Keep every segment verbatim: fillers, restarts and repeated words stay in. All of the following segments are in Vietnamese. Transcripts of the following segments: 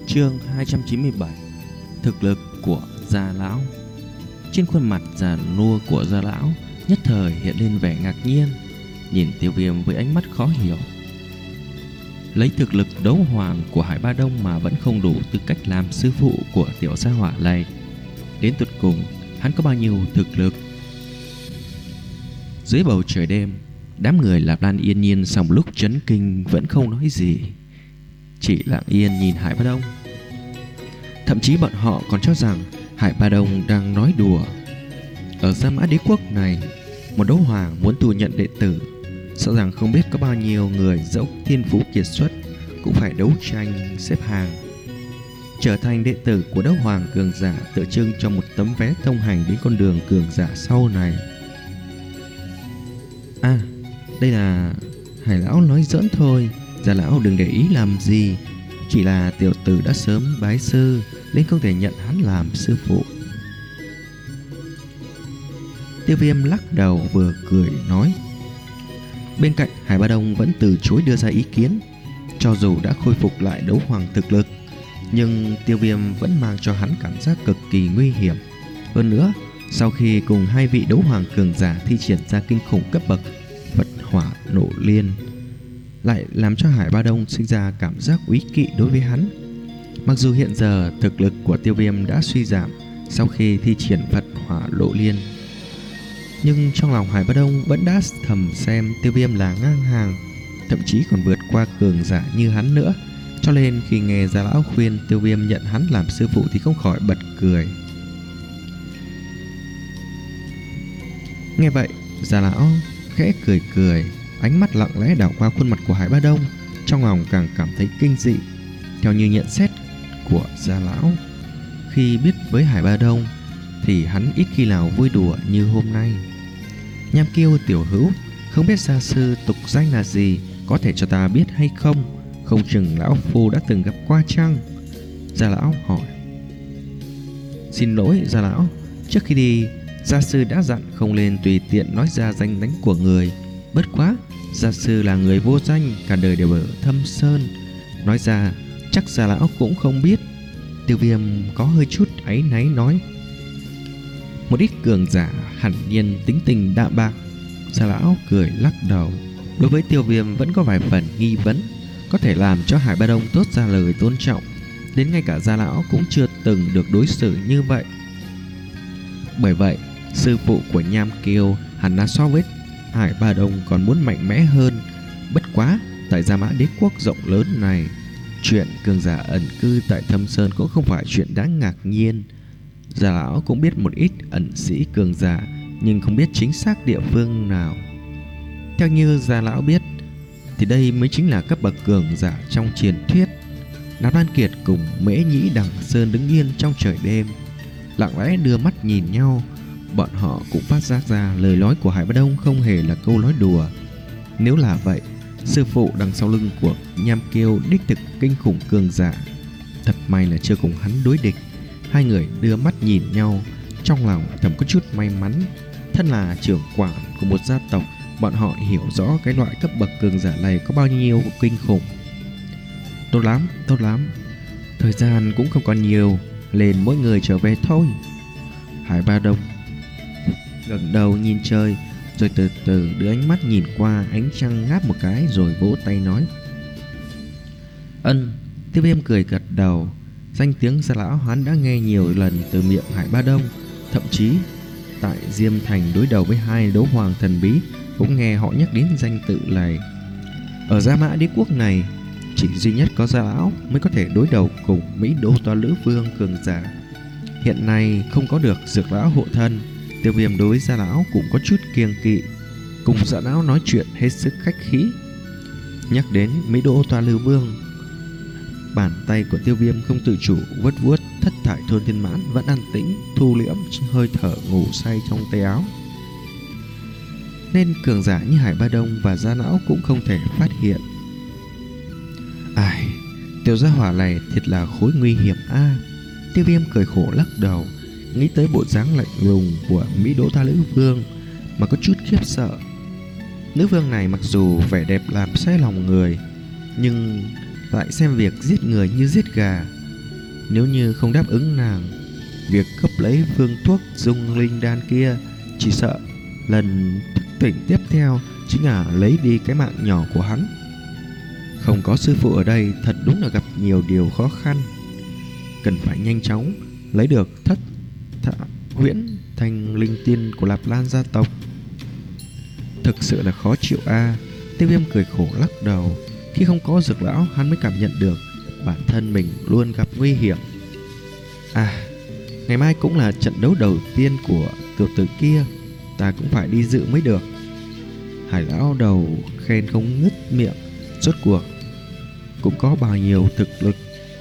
Chương hai trăm chín mươi bảy. Thực lực của Gia Lão. Trên khuôn mặt già nua của Gia Lão nhất thời hiện lên vẻ ngạc nhiên, nhìn Tiêu Viêm với ánh mắt khó hiểu. Lấy thực lực đấu hoàng của Hải Ba Đông mà vẫn không đủ tư cách làm sư phụ của tiểu gia hỏa này, đến tột cùng hắn có bao nhiêu thực lực? Dưới bầu trời đêm, đám người Lạp Lan yên nhiên sau một lúc chấn kinh vẫn không nói gì, chỉ lặng yên nhìn Hải Ba Đông. Thậm chí bọn họ còn cho rằng Hải Ba Đông đang nói đùa. Ở Gia Mã Đế Quốc này, một đấu hoàng muốn tu nhận đệ tử, sợ rằng không biết có bao nhiêu người dẫu thiên phú kiệt xuất cũng phải đấu tranh xếp hàng. Trở thành đệ tử của đấu hoàng cường giả tượng trưng cho một tấm vé thông hành đến con đường cường giả sau này. À, đây là Hải lão nói giỡn thôi, Gia lão đừng để ý làm gì. Chỉ là tiểu tử đã sớm bái sư nên không thể nhận hắn làm sư phụ. Tiêu Viêm lắc đầu vừa cười nói. Bên cạnh Hải Ba Đông vẫn từ chối đưa ra ý kiến. Cho dù đã khôi phục lại đấu hoàng thực lực, nhưng Tiêu Viêm vẫn mang cho hắn cảm giác cực kỳ nguy hiểm. Hơn nữa, sau khi cùng hai vị đấu hoàng cường giả thi triển ra kinh khủng cấp bậc Phật Hỏa Nộ Liên, lại làm cho Hải Ba Đông sinh ra cảm giác úy kỵ đối với hắn. Mặc dù hiện giờ thực lực của Tiêu Viêm đã suy giảm sau khi thi triển Phật Hỏa Lộ Liên, nhưng trong lòng Hải Ba Đông vẫn đã thầm xem Tiêu Viêm là ngang hàng, thậm chí còn vượt qua cường giả như hắn nữa. Cho nên khi nghe Gia lão khuyên Tiêu Viêm nhận hắn làm sư phụ thì không khỏi bật cười. Nghe vậy, Gia lão khẽ cười cười, ánh mắt lặng lẽ đảo qua khuôn mặt của Hải Ba Đông, trong lòng càng cảm thấy kinh dị. Theo như nhận xét của Gia lão, khi biết với Hải Ba Đông thì hắn ít khi nào vui đùa như hôm nay. Nham Kiêu tiểu hữu, không biết gia sư tục danh là gì, có thể cho ta biết hay không? Không chừng lão phu đã từng gặp qua chăng? Gia lão hỏi. Xin lỗi Gia lão, trước khi đi gia sư đã dặn không nên tùy tiện nói ra danh đánh của người. Bất quá gia sư là người vô danh, cả đời đều ở Thâm Sơn, nói ra chắc Gia lão cũng không biết. Tiêu Viêm có hơi chút áy náy nói. Một ít cường giả hẳn nhiên tính tình đạm bạc. Gia lão cười lắc đầu. Đối với Tiêu Viêm vẫn có vài phần nghi vấn, có thể làm cho Hải Ba Đông tốt ra lời tôn trọng, đến ngay cả Gia lão cũng chưa từng được đối xử như vậy. Bởi vậy sư phụ của Nham Kiêu hẳn là so với Hải Ba Đông còn muốn mạnh mẽ hơn. Bất quá tại Gia Mã Đế Quốc rộng lớn này, chuyện cường giả ẩn cư tại Thâm Sơn cũng không phải chuyện đáng ngạc nhiên. Gia lão cũng biết một ít ẩn sĩ cường giả, nhưng không biết chính xác địa phương nào. Theo như Gia lão biết thì đây mới chính là cấp bậc cường giả trong truyền thuyết. Đàm Lan Kiệt cùng Mễ Nhĩ Đằng Sơn đứng yên trong trời đêm, lặng lẽ đưa mắt nhìn nhau. Bọn họ cũng phát giác ra lời nói của Hải Ba Đông không hề là câu nói đùa. Nếu là vậy, sư phụ đằng sau lưng của Nham Kiêu đích thực kinh khủng cường giả. Thật may là chưa cùng hắn đối địch. Hai người đưa mắt nhìn nhau, trong lòng thầm có chút may mắn. Thân là trưởng quản của một gia tộc, bọn họ hiểu rõ cái loại cấp bậc cường giả này có bao nhiêu kinh khủng. Tốt lắm, tốt lắm, thời gian cũng không còn nhiều, lên mỗi người trở về thôi. Hải Ba Đông ngẩng đầu nhìn trời, rồi từ từ đưa ánh mắt nhìn qua ánh trăng ngáp một cái, rồi vỗ tay nói. Ân. Tiêu Viêm cười gật đầu. Danh tiếng Gia lão hắn đã nghe nhiều lần từ miệng Hải Ba Đông, thậm chí tại Diêm Thành đối đầu với hai đấu hoàng thần bí cũng nghe họ nhắc đến danh tự này. Ở Gia Mã Đế Quốc này, chỉ duy nhất có Gia lão mới có thể đối đầu cùng Mỹ Đô Toa Lữ Vương cường giả. Hiện nay không có được Dược lão hộ thân, Tiêu Viêm đối với Gia lão cũng có chút kiêng kỵ, cùng Gia lão nói chuyện hết sức khách khí. Nhắc đến Mỹ Đô Toa Lữ Vương, bàn tay của Tiêu Viêm không tự chủ vuốt vuốt thất thải thôn thiên mãn vẫn an tĩnh thu liễm hơi thở ngủ say trong tay áo, nên cường giả như Hải Ba Đông và Gia lão cũng không thể phát hiện. Ai, tiểu gia hỏa này thiệt là khối nguy hiểm a. À. Tiêu Viêm cười khổ lắc đầu, nghĩ tới bộ dáng lạnh lùng của Mỹ Đỗ Ta Lữ Vương mà có chút khiếp sợ. Nữ vương này mặc dù vẻ đẹp làm say lòng người, nhưng lại xem việc giết người như giết gà. Nếu như không đáp ứng nàng, việc cấp lấy phương thuốc dung linh đan kia, chỉ sợ lần thức tỉnh tiếp theo chính là lấy đi cái mạng nhỏ của hắn. Không có sư phụ ở đây thật đúng là gặp nhiều điều khó khăn. Cần phải nhanh chóng lấy được thất thạ huyễn thành linh tiên của Lạp Lan gia tộc. Thực sự là khó chịu a. À. Tiêu Viêm cười khổ lắc đầu. Khi không có Dược lão, hắn mới cảm nhận được bản thân mình luôn gặp nguy hiểm. À, ngày mai cũng là trận đấu đầu tiên của tiểu tử kia, ta cũng phải đi dự mới được. Hải lão đầu khen không ngứt miệng. Rốt cuộc cũng có bao nhiêu thực lực.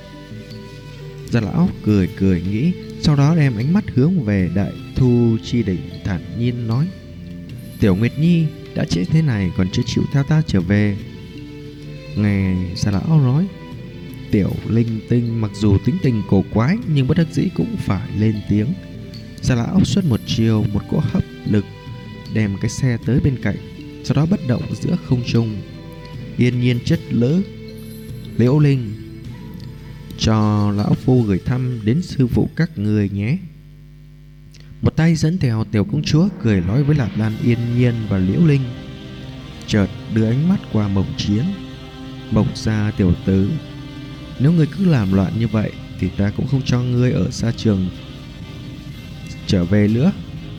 Gia lão cười cười nghĩ, sau đó đem ánh mắt hướng về Đại Thu Chi Đỉnh, thản nhiên nói: Tiểu Nguyệt Nhi đã trễ thế này còn chưa chịu theo ta trở về. Nghe Gia lão nói, Tiểu Linh Tinh mặc dù tính tình cổ quái nhưng bất đắc dĩ cũng phải lên tiếng. Gia lão xuất một chiều, một cỗ hấp lực đem cái xe tới bên cạnh, sau đó bất động giữa không trung. Yên nhiên chất lỡ Liễu Linh, cho lão phu gửi thăm đến sư phụ các người nhé. Một tay dẫn theo tiểu công chúa cười nói với Lạp Lan, Yên Nhiên và Liễu Linh. Chợt đưa ánh mắt qua Mộc Chiến. Mộc gia tiểu tử, nếu ngươi cứ làm loạn như vậy thì ta cũng không cho ngươi ở xa trường trở về nữa.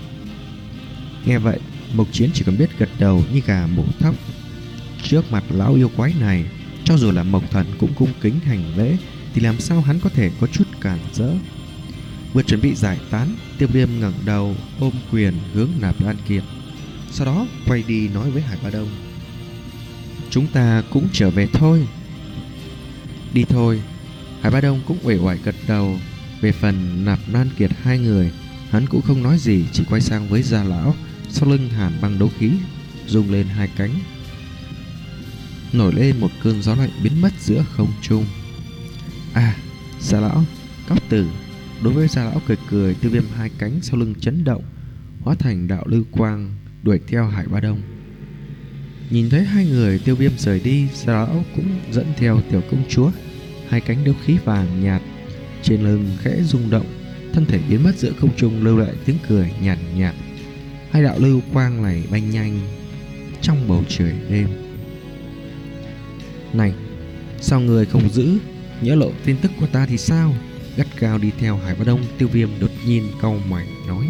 Nghe vậy, Mộc Chiến chỉ cần biết gật đầu như gà mổ thóc. Trước mặt lão yêu quái này, cho dù là Mộc Thần cũng cung kính hành lễ, thì làm sao hắn có thể có chút cản rỡ. Vừa chuẩn bị giải tán, Tiêu Viêm ngẩng đầu ôm quyền hướng Nạp Lan Kiệt, sau đó quay đi nói với Hải Ba Đông: Chúng ta cũng trở về thôi. Đi thôi. Hải Ba Đông cũng uể oải gật đầu. Về phần Nạp Lan Kiệt hai người, hắn cũng không nói gì, chỉ quay sang với Gia lão. Sau lưng hàn băng đấu khí rung lên hai cánh, nổi lên một cơn gió lạnh biến mất giữa không trung. À, Gia lão, cáo tử. Đối với Gia lão cười cười, Tiêu Viêm hai cánh sau lưng chấn động, hóa thành đạo lưu quang đuổi theo Hải Ba Đông. Nhìn thấy hai người Tiêu Viêm rời đi, Gia lão cũng dẫn theo tiểu công chúa. Hai cánh đấu khí vàng nhạt trên lưng khẽ rung động, thân thể biến mất giữa không trung, lưu lại tiếng cười nhàn nhạt, nhạt. Hai đạo lưu quang này bay nhanh trong bầu trời đêm. Này, sao người không giữ nhớ lộ tin tức của ta thì sao? Gắt gao đi theo Hải Ba Đông, Tiêu Viêm đột nhiên cau mày nói.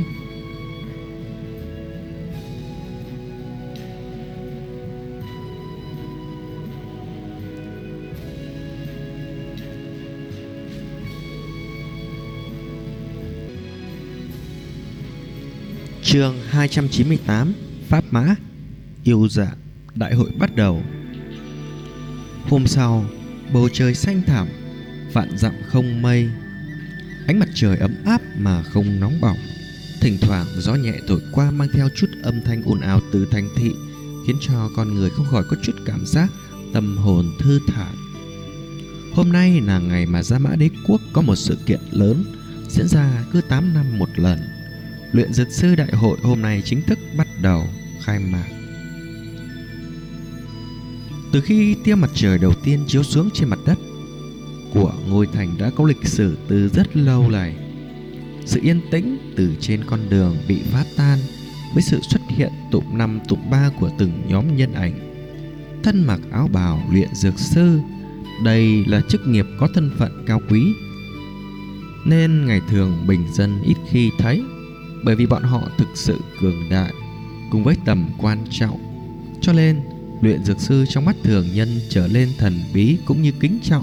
Chương hai trăm chín mươi tám, Pháp Mã Yêu Dạ. Đại hội bắt đầu. Hôm sau, bầu trời xanh thẳm, vạn dặm không mây. Ánh mặt trời ấm áp mà không nóng bỏng. Thỉnh thoảng gió nhẹ thổi qua mang theo chút âm thanh ồn ào từ thành thị, khiến cho con người không khỏi có chút cảm giác tâm hồn thư thản. Hôm nay là ngày mà Gia Mã Đế Quốc có một sự kiện lớn diễn ra cứ tám năm một lần. Luyện dược sư đại hội hôm nay chính thức bắt đầu khai mạc. Từ khi tia mặt trời đầu tiên chiếu xuống trên mặt đất của ngôi thành đã có lịch sử từ rất lâu này. Sự yên tĩnh từ trên con đường bị phá tan với sự xuất hiện tụm năm tụm ba của từng nhóm nhân ảnh, thân mặc áo bào luyện dược sư. Đây là chức nghiệp có thân phận cao quý, nên ngày thường bình dân ít khi thấy, bởi vì bọn họ thực sự cường đại cùng với tầm quan trọng, cho nên luyện dược sư trong mắt thường nhân trở lên thần bí cũng như kính trọng.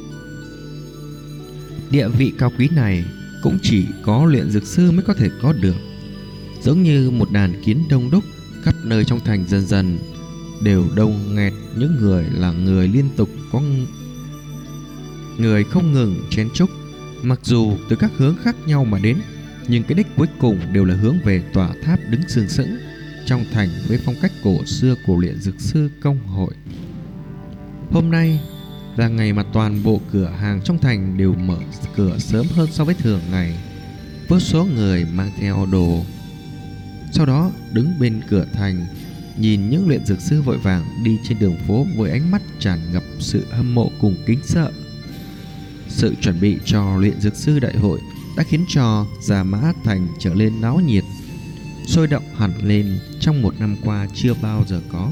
Địa vị cao quý này cũng chỉ có luyện dược sư mới có thể có được. Giống như một đàn kiến đông đúc, khắp nơi trong thành dần dần đều đông nghẹt những người là người liên tục có người không ngừng chen chúc. Mặc dù từ các hướng khác nhau mà đến, nhưng cái đích cuối cùng đều là hướng về tòa tháp đứng sừng sững trong thành với phong cách cổ xưa của luyện dược sư công hội. Hôm nay là ngày mà toàn bộ cửa hàng trong thành đều mở cửa sớm hơn so với thường ngày. Vô số người mang theo đồ, sau đó đứng bên cửa thành, nhìn những luyện dược sư vội vàng đi trên đường phố với ánh mắt tràn ngập sự hâm mộ cùng kính sợ. Sự chuẩn bị cho luyện dược sư đại hội đã khiến cho Gia Mã Thành trở lên náo nhiệt, sôi động hẳn lên trong một năm qua chưa bao giờ có.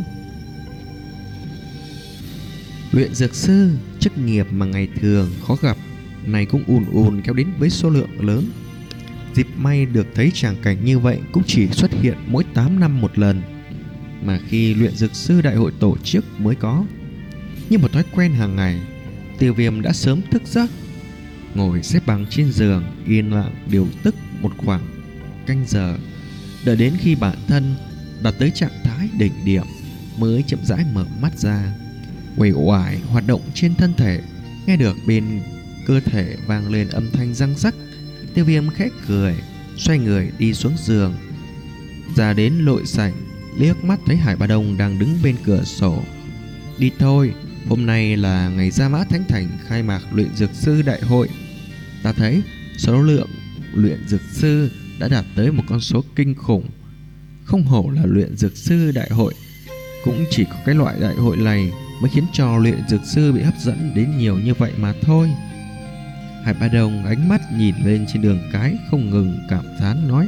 Luyện dược sư, chức nghiệp mà ngày thường khó gặp, này cũng ùn ùn kéo đến với số lượng lớn. Dịp may được thấy tràng cảnh như vậy cũng chỉ xuất hiện mỗi tám năm một lần, mà khi luyện dược sư đại hội tổ chức mới có. Như một thói quen hàng ngày, Tiêu Viêm đã sớm thức giấc, ngồi xếp bằng trên giường, yên lặng điều tức một khoảng canh giờ, đợi đến khi bản thân đạt tới trạng thái đỉnh điểm mới chậm rãi mở mắt ra. Uể oải hoạt động trên thân thể, nghe được bên cơ thể vang lên âm thanh răng rắc. Tiêu Viêm khẽ cười, xoay người đi xuống giường, ra đến nội sảnh, liếc mắt thấy Hải Ba Đông đang đứng bên cửa sổ. Đi thôi, hôm nay là ngày Gia Mã Thánh Thành khai mạc luyện dược sư đại hội. Ta thấy số lượng luyện dược sư đã đạt tới một con số kinh khủng. Không hổ là luyện dược sư đại hội, cũng chỉ có cái loại đại hội này mới khiến cho luyện dược sư bị hấp dẫn đến nhiều như vậy mà thôi. Hải Ba Đông ánh mắt nhìn lên trên đường cái, không ngừng cảm thán nói: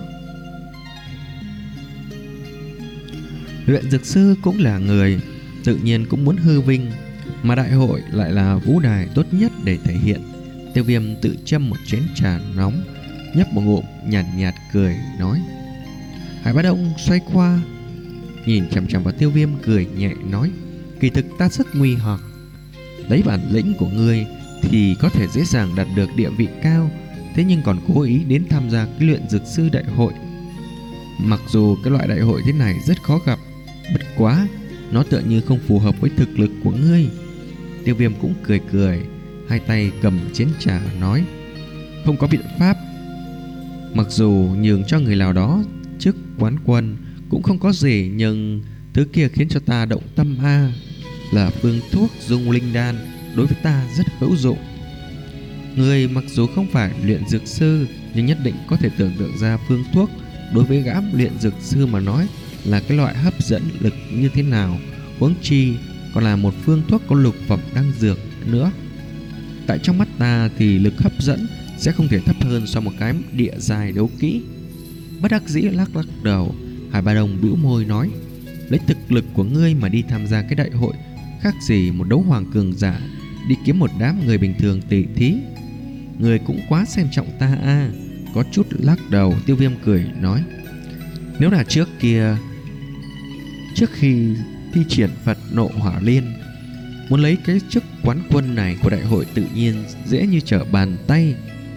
luyện dược sư cũng là người, tự nhiên cũng muốn hư vinh, mà đại hội lại là vũ đài tốt nhất để thể hiện. Tiêu Viêm tự châm một chén trà nóng, nhấp một ngụm, nhàn nhạt, nhạt cười nói. Hải Ba Đông xoay qua nhìn chằm chằm vào Tiêu Viêm, cười nhẹ nói: kỳ thực ta rất nguy hoặc, lấy bản lĩnh của ngươi thì có thể dễ dàng đạt được địa vị cao, thế nhưng còn cố ý đến tham gia cái luyện dược sư đại hội. Mặc dù cái loại đại hội thế này rất khó gặp, bất quá nó tựa như không phù hợp với thực lực của ngươi. Tiêu Viêm cũng cười cười, hai tay cầm chén trà nói: không có biện pháp, mặc dù nhường cho người nào đó chức quán quân cũng không có gì, nhưng thứ kia khiến cho ta động tâm a, là phương thuốc dung linh đan, đối với ta rất hữu dụng. Người mặc dù không phải luyện dược sư, nhưng nhất định có thể tưởng tượng ra phương thuốc đối với gã luyện dược sư mà nói là cái loại hấp dẫn lực như thế nào, huống chi còn là một phương thuốc có lục phẩm đan dược nữa. Tại trong mắt ta thì lực hấp dẫn sẽ không thể thấp hơn so một cái địa dài đấu kỹ. Bất đắc dĩ lắc lắc đầu, Hải Ba Đông bĩu môi nói: lấy thực lực của ngươi mà đi tham gia cái đại hội, khác gì một đấu hoàng cường giả đi kiếm một đám người bình thường tỉ thí. Người cũng quá xem trọng ta a. À. Có chút lắc đầu, Tiêu Viêm cười nói: nếu là trước kia, trước khi thi triển Phật Nộ Hỏa Liên, muốn lấy cái chức quán quân này của đại hội tự nhiên dễ như trở bàn tay.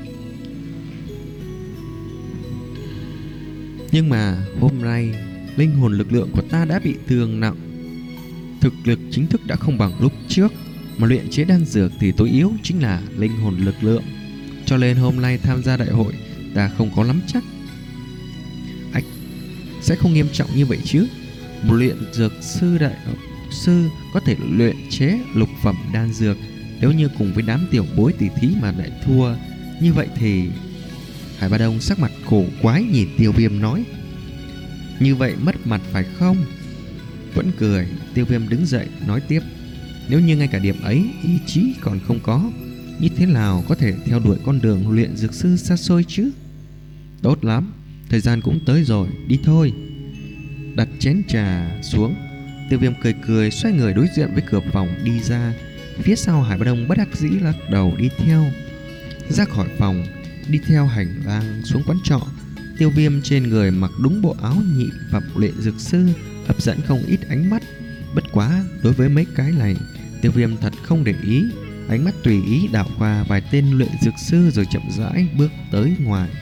Nhưng mà hôm nay linh hồn lực lượng của ta đã bị thương nặng, thực lực chính thức đã không bằng lúc trước, mà luyện chế đan dược thì tối yếu chính là linh hồn lực lượng, cho nên hôm nay tham gia đại hội ta không có nắm chắc. Ách, sẽ không nghiêm trọng như vậy chứ? Một luyện dược sư đại sư có thể luyện chế lục phẩm đan dược, nếu như cùng với đám tiểu bối tỷ thí mà lại thua, như vậy thì... Hải Ba Đông sắc mặt khổ quái nhìn Tiêu Viêm nói: như vậy mất mặt phải không? Vẫn cười, Tiêu Viêm đứng dậy nói tiếp: nếu như ngay cả điểm ấy ý chí còn không có, như thế nào có thể theo đuổi con đường luyện dược sư xa xôi chứ? Tốt lắm, thời gian cũng tới rồi, đi thôi. Đặt chén trà xuống, Tiêu Viêm cười cười xoay người đối diện với cửa phòng đi ra. Phía sau Hải Ba Đông bất đắc dĩ lắc đầu đi theo. Ra khỏi phòng, đi theo hành lang xuống quán trọ. Tiêu Viêm trên người mặc đúng bộ áo nhị phẩm luyện dược sư, hấp dẫn không ít ánh mắt. Bất quá đối với mấy cái này, Tiêu Viêm thật không để ý, ánh mắt tùy ý đảo qua vài tên luyện dược sư rồi chậm rãi bước tới ngoài.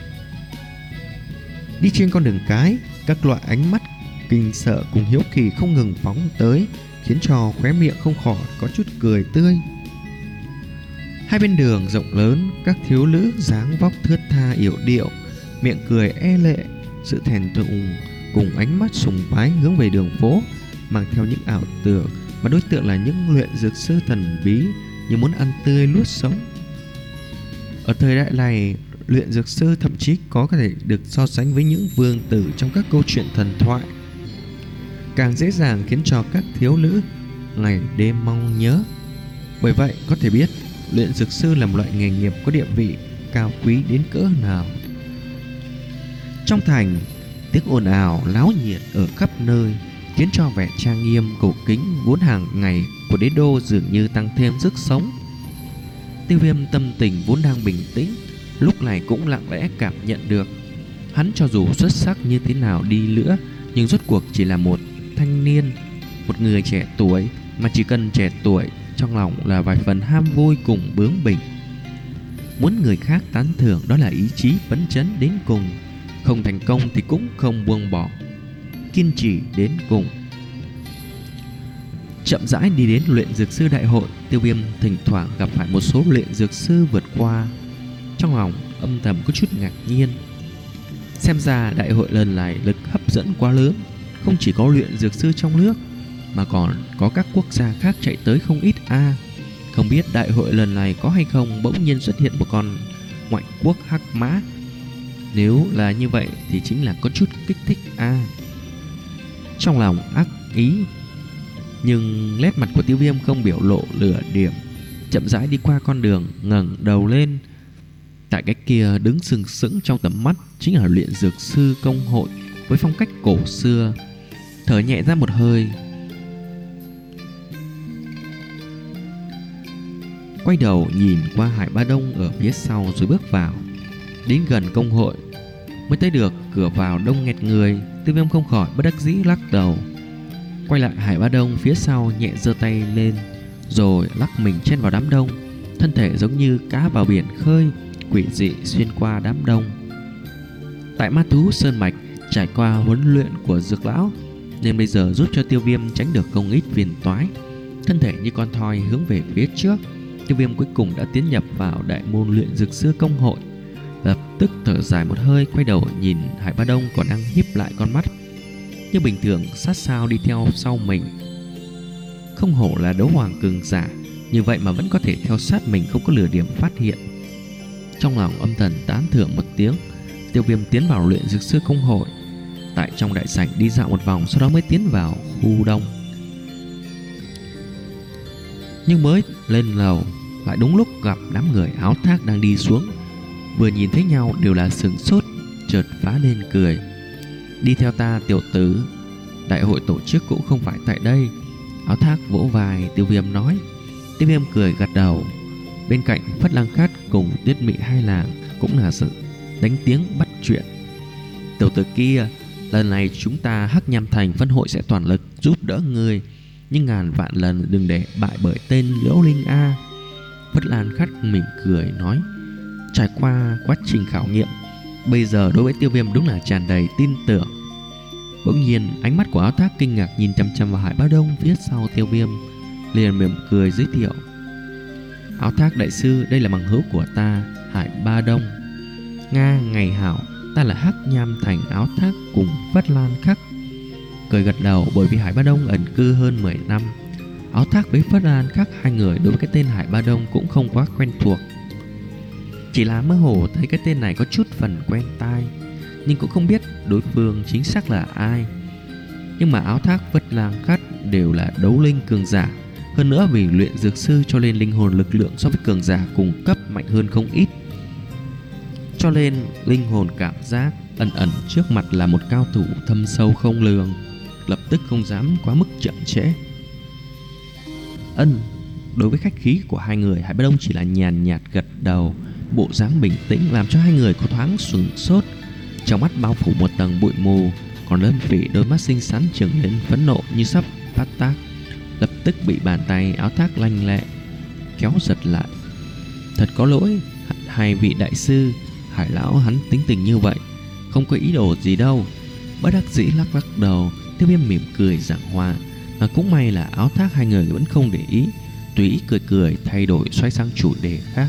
Đi trên con đường cái, các loại ánh mắt kinh sợ cùng hiếu kỳ không ngừng phóng tới, khiến cho khóe miệng không khỏi có chút cười tươi. Hai bên đường rộng lớn, các thiếu nữ dáng vóc thướt tha yểu điệu, miệng cười e lệ, sự thèm thuồng cùng ánh mắt sùng bái hướng về đường phố, mang theo những ảo tưởng mà đối tượng là những luyện dược sư thần bí, như muốn ăn tươi nuốt sống. Ở thời đại này, luyện dược sư thậm chí có thể được so sánh với những vương tử trong các câu chuyện thần thoại, càng dễ dàng khiến cho các thiếu nữ ngày đêm mong nhớ. Bởi vậy có thể biết luyện dược sư là một loại nghề nghiệp có địa vị cao quý đến cỡ nào. Trong thành, tiếng ồn ào náo nhiệt ở khắp nơi khiến cho vẻ trang nghiêm cổ kính vốn hàng ngày của đế đô dường như tăng thêm sức sống. Tiêu Viêm tâm tình vốn đang bình tĩnh, lúc này cũng lặng lẽ cảm nhận được, hắn cho dù xuất sắc như thế nào đi nữa, nhưng rốt cuộc chỉ là một thanh niên, một người trẻ tuổi, mà chỉ cần trẻ tuổi, trong lòng là vài phần ham vui cùng bướng bỉnh. Muốn người khác tán thưởng đó là ý chí phấn chấn đến cùng, không thành công thì cũng không buông bỏ, kiên trì đến cùng. Chậm rãi đi đến luyện dược sư đại hội, Tiêu Viêm thỉnh thoảng gặp phải một số luyện dược sư vượt qua, trong lòng âm thầm có chút ngạc nhiên. Xem ra đại hội lần này lực hấp dẫn quá lớn, không chỉ có luyện dược sư trong nước mà còn có các quốc gia khác chạy tới không ít a. À, không biết đại hội lần này có hay không bỗng nhiên xuất hiện một con ngoại quốc hắc mã. Nếu là như vậy thì chính là có chút kích thích a. À, trong lòng ác ý, nhưng nét mặt của Tiêu Viêm không biểu lộ lửa điểm, chậm rãi đi qua con đường, ngẩng đầu lên. Tại cái kia đứng sừng sững trong tầm mắt chính là luyện dược sư công hội với phong cách cổ xưa. Thở nhẹ ra một hơi, quay đầu nhìn qua Hải Ba Đông ở phía sau rồi bước vào. Đến gần công hội mới thấy được cửa vào đông nghẹt người, Tiêu Viêm không khỏi bất đắc dĩ lắc đầu. Quay lại Hải Ba Đông phía sau, nhẹ giơ tay lên rồi lắc mình chen vào đám đông, thân thể giống như cá vào biển khơi, quỷ dị xuyên qua đám đông. Tại Ma Thú Sơn Mạch trải qua huấn luyện của Dược lão nên bây giờ giúp cho Tiêu Viêm tránh được không ít phiền toái. Thân thể như con thoi hướng về phía trước, Tiêu Viêm cuối cùng đã tiến nhập vào đại môn luyện dược sư công hội. Lập tức thở dài một hơi, quay đầu nhìn Hải Ba Đông còn đang híp lại con mắt như bình thường sát sao đi theo sau mình. Không hổ là đấu hoàng cường giả, như vậy mà vẫn có thể theo sát mình, không có lừa điểm phát hiện. Trong lòng âm thầm tán thưởng một tiếng, Tiêu Viêm tiến vào luyện dược sư công hội. Tại trong đại sảnh đi dạo một vòng, sau đó mới tiến vào khu đông. Nhưng mới lên lầu lại đúng lúc gặp đám người áo thác đang đi xuống. Vừa nhìn thấy nhau đều là sửng sốt, chợt phá lên cười. Đi theo ta tiểu tử, đại hội tổ chức cũng không phải tại đây. Áo thác vỗ vai Tiêu Viêm nói. Tiêu Viêm cười gật đầu. Bên cạnh Phất Lang Khát cùng Tuyết Mị hai làng cũng là sự đánh tiếng bắt chuyện. Tiểu tử kia, lần này chúng ta Hắc Nham Thành phân hội sẽ toàn lực giúp đỡ ngươi, nhưng ngàn vạn lần đừng để bại bởi tên Liễu Linh A. Phất Lang Khát mỉm cười nói. Trải qua quá trình khảo nghiệm, bây giờ đối với Tiêu Viêm đúng là tràn đầy tin tưởng. Bỗng nhiên ánh mắt của áo thác kinh ngạc nhìn chăm chăm vào Hải Ba Đông phía sau Tiêu Viêm, liền mỉm cười giới thiệu. Áo thác đại sư, đây là bằng hữu của ta, Hải Ba Đông. Nga ngày hảo, ta là Hắc Nham Thành áo thác cùng Phất Lan Khắc. Cười gật đầu, bởi vì Hải Ba Đông ẩn cư hơn mười năm, áo thác với Phất Lan Khắc hai người đối với cái tên Hải Ba Đông cũng không quá quen thuộc. Chỉ là mơ hồ thấy cái tên này có chút phần quen tai, nhưng cũng không biết đối phương chính xác là ai. Nhưng mà áo thác Phất Lan Khắc đều là đấu linh cường giả, hơn nữa vì luyện dược sư cho nên linh hồn lực lượng so với cường giả cùng cấp mạnh hơn không ít, cho nên linh hồn cảm giác ẩn ẩn trước mặt là một cao thủ thâm sâu không lường, lập tức không dám quá mức chậm trễ. Ân, đối với khách khí của hai người, Hải Ba Đông chỉ là nhàn nhạt gật đầu, bộ dáng bình tĩnh làm cho hai người có thoáng sửng sốt. Trong mắt bao phủ một tầng bụi mù, còn Lâm Phỉ đôi mắt xinh xắn trừng lên phẫn nộ như sắp phát tác, lập tức bị bàn tay áo thác lanh lẹ kéo giật lại. Thật có lỗi, hai vị đại sư, Hải lão hắn tính tình như vậy, không có ý đồ gì đâu. Bất đắc dĩ lắc lắc đầu, Tiêu Viêm mỉm cười giảng hòa, mà cũng may là áo thác hai người vẫn không để ý, tùy ý cười cười thay đổi xoay sang chủ đề khác.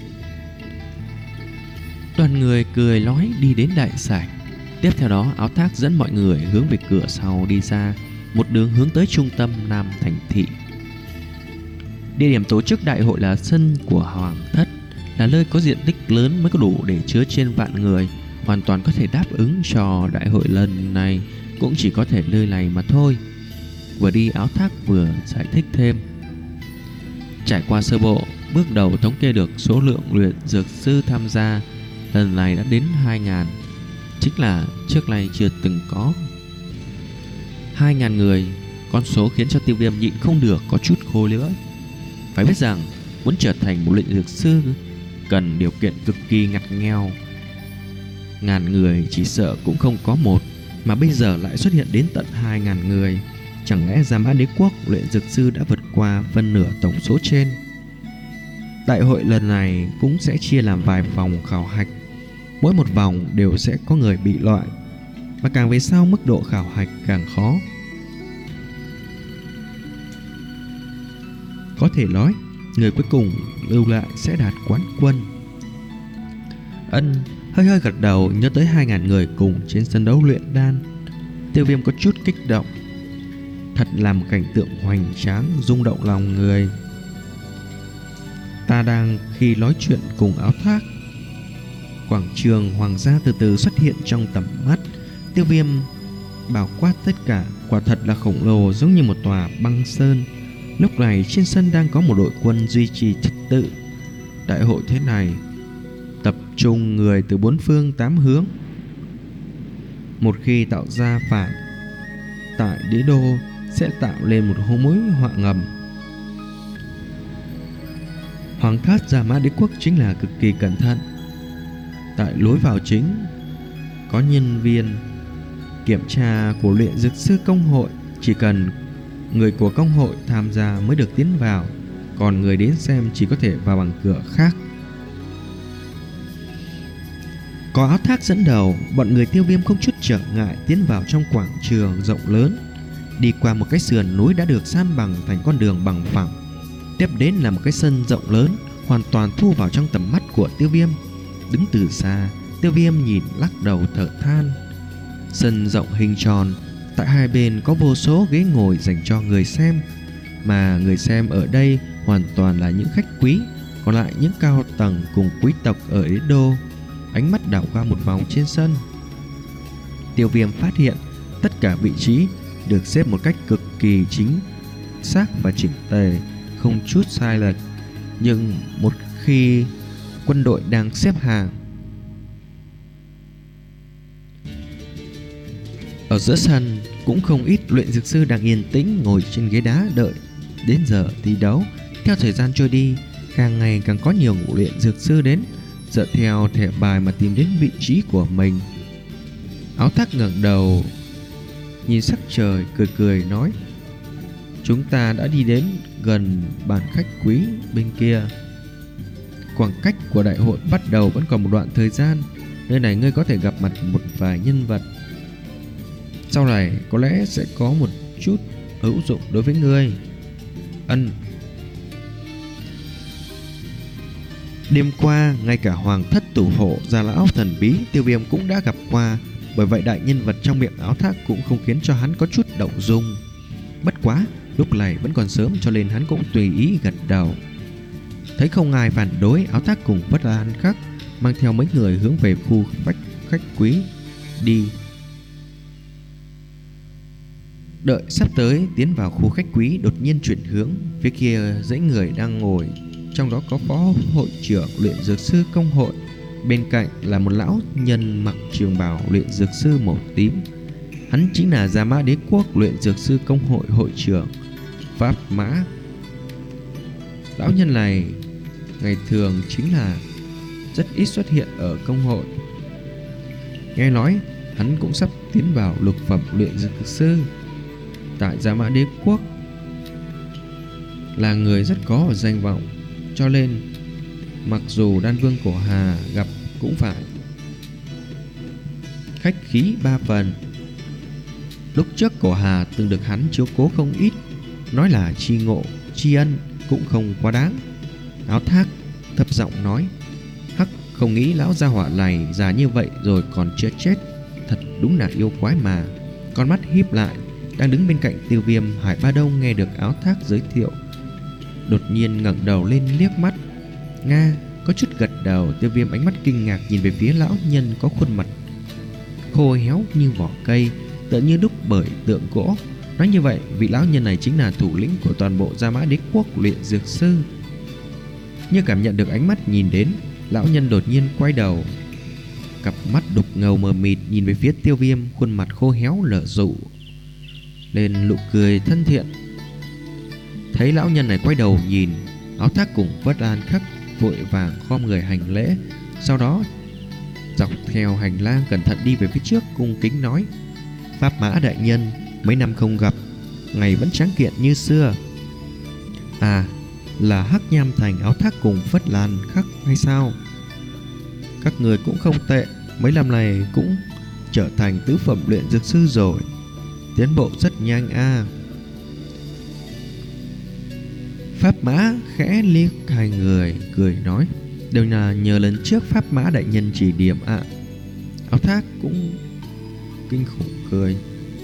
Đoàn người cười nói đi đến đại sảnh. Tiếp theo đó áo thác dẫn mọi người hướng về cửa sau đi ra, một đường hướng tới trung tâm Nam thành thị. Địa điểm tổ chức đại hội là sân của Hoàng Thất, là nơi có diện tích lớn mới có đủ để chứa trên vạn người, hoàn toàn có thể đáp ứng cho đại hội lần này, cũng chỉ có thể nơi này mà thôi. Vừa đi áo thác vừa giải thích thêm. Trải qua sơ bộ, Bước đầu thống kê được số lượng luyện dược sư tham gia lần này đã đến hai ngàn, chính là trước nay chưa từng có. Hai ngàn người, con số khiến cho Tiêu Viêm nhịn không được có chút khô lưỡi. Phải biết rằng muốn trở thành một luyện dược sư cần điều kiện cực kỳ ngặt nghèo. Ngàn người chỉ sợ cũng không có một, mà bây giờ lại xuất hiện đến tận hai ngàn người. Chẳng lẽ Gia Mã Đế Quốc luyện dược sư đã vượt qua phân nửa tổng số trên? Đại hội lần này cũng sẽ chia làm vài vòng khảo hạch, mỗi một vòng đều sẽ có người bị loại, và càng về sau mức độ khảo hạch càng khó. Có thể nói người cuối cùng lưu lại sẽ đạt quán quân. Ân hơi hơi gật đầu, nhớ tới hai ngàn người cùng trên sân đấu luyện đan. Tiêu Viêm có chút kích động. Thật là một cảnh tượng hoành tráng, rung động lòng người. Ta đang khi nói chuyện cùng Áo Thác, quảng trường hoàng gia từ từ xuất hiện trong tầm mắt. Tiêu Viêm bao quát tất cả, quả thật là khổng lồ, giống như một tòa băng sơn. Lúc này trên sân đang có một đội quân duy trì trật tự. Đại hội thế này tập trung người từ bốn phương tám hướng. Một khi tạo ra phản tại đế đô sẽ tạo lên một hố mối họa ngầm. Hoàng thất Gia Mã Đế Quốc chính là cực kỳ cẩn thận. Tại lối vào chính có nhân viên kiểm tra của luyện dược sư công hội, chỉ cần người của công hội tham gia mới được tiến vào, còn người đến xem chỉ có thể vào bằng cửa khác. Có Áo Thác dẫn đầu, bọn người Tiêu Viêm không chút trở ngại tiến vào trong quảng trường rộng lớn. Đi qua một cái sườn núi đã được san bằng thành con đường bằng phẳng. Tiếp đến là một cái sân rộng lớn, hoàn toàn thu vào trong tầm mắt của Tiêu Viêm. Đứng từ xa, Tiêu Viêm nhìn lắc đầu thở than. Sân rộng hình tròn, tại hai bên có vô số ghế ngồi dành cho người xem, mà người xem ở đây hoàn toàn là những khách quý, còn lại những cao tầng cùng quý tộc ở đế đô. Ánh mắt đảo qua một vòng trên sân, Tiêu Viêm phát hiện tất cả vị trí được xếp một cách cực kỳ chính xác và chỉnh tề, không chút sai lệch. Nhưng một khi quân đội đang xếp hàng, ở giữa sân cũng không ít luyện dược sư đang yên tĩnh ngồi trên ghế đá đợi đến giờ thi đấu. Theo thời gian trôi đi, càng ngày càng có nhiều ngũ luyện dược sư đến, dựa theo thẻ bài mà tìm đến vị trí của mình. Áo Thác ngẩng đầu nhìn sắc trời, cười cười nói: chúng ta đã đi đến gần bàn khách quý bên kia. Khoảng cách của đại hội bắt đầu vẫn còn một đoạn thời gian. Nơi này ngươi có thể gặp mặt một vài nhân vật, sau này có lẽ sẽ có một chút hữu dụng đối với ngươi. Ân. Đêm qua, ngay cả hoàng thất tủ hộ Gia lão thần bí Tiêu Viêm cũng đã gặp qua, bởi vậy đại nhân vật trong miệng Áo Thác cũng không khiến cho hắn có chút động dung. Bất quá lúc này vẫn còn sớm, cho nên hắn cũng tùy ý gật đầu. Thấy không ai phản đối, Áo Thác cùng Vất Lan Khắc mang theo mấy người hướng về khu khách khách quý đi. Đợi sắp tới tiến vào khu khách quý, đột nhiên chuyển hướng. Phía kia dãy người đang ngồi, trong đó có phó hội trưởng luyện dược sư công hội, bên cạnh là một lão nhân mặc trường bào luyện dược sư màu tím. Hắn chính là Gia Mã Đế Quốc luyện dược sư công hội hội trưởng Pháp Mã. Lão nhân này ngày thường chính là rất ít xuất hiện ở công hội. Nghe nói hắn cũng sắp tiến vào lục phẩm luyện dược sư. Tại Gia Mã Đế Quốc là người rất có danh vọng, cho nên mặc dù Đan Vương Cổ Hà gặp cũng phải khách khí ba phần. Lúc trước Cổ Hà từng được hắn chiếu cố không ít, nói là tri ngộ tri ân cũng không quá đáng. Áo Thác thấp giọng nói: hắc, không nghĩ lão gia hỏa này già như vậy rồi còn chưa chết, thật đúng là yêu quái mà. Con mắt híp lại, đang đứng bên cạnh Tiêu Viêm, Hải Ba Đông nghe được Áo Thác giới thiệu, đột nhiên ngẩng đầu lên liếc mắt. Nga có chút gật đầu. Tiêu Viêm ánh mắt kinh ngạc nhìn về phía lão nhân có khuôn mặt khô héo như vỏ cây, tựa như đúc bởi tượng gỗ. Nói như vậy, vị lão nhân này chính là thủ lĩnh của toàn bộ Gia Mã Đế Quốc luyện dược sư. Như cảm nhận được ánh mắt nhìn đến, lão nhân đột nhiên quay đầu, cặp mắt đục ngầu mờ mịt nhìn về phía Tiêu Viêm, khuôn mặt khô héo nở rộ lên nụ cười thân thiện. Thấy lão nhân này quay đầu nhìn, Áo Thác cùng Vất An Khắc vội vàng khom người hành lễ, sau đó dọc theo hành lang cẩn thận đi về phía trước, cung kính nói: Pháp Mã đại nhân, mấy năm không gặp, ngài vẫn tráng kiện như xưa. À, là Hắc Nham Thành Áo Thác cùng Phất Lan Khắc hay sao? Các người cũng không tệ, mấy năm này cũng trở thành tứ phẩm luyện dược sư rồi, tiến bộ rất nhanh a. À. Pháp Mã khẽ liếc hai người, cười nói: đều là nhờ lần trước Pháp Mã đại nhân chỉ điểm ạ. À. Áo Thác cũng kinh khủng cười: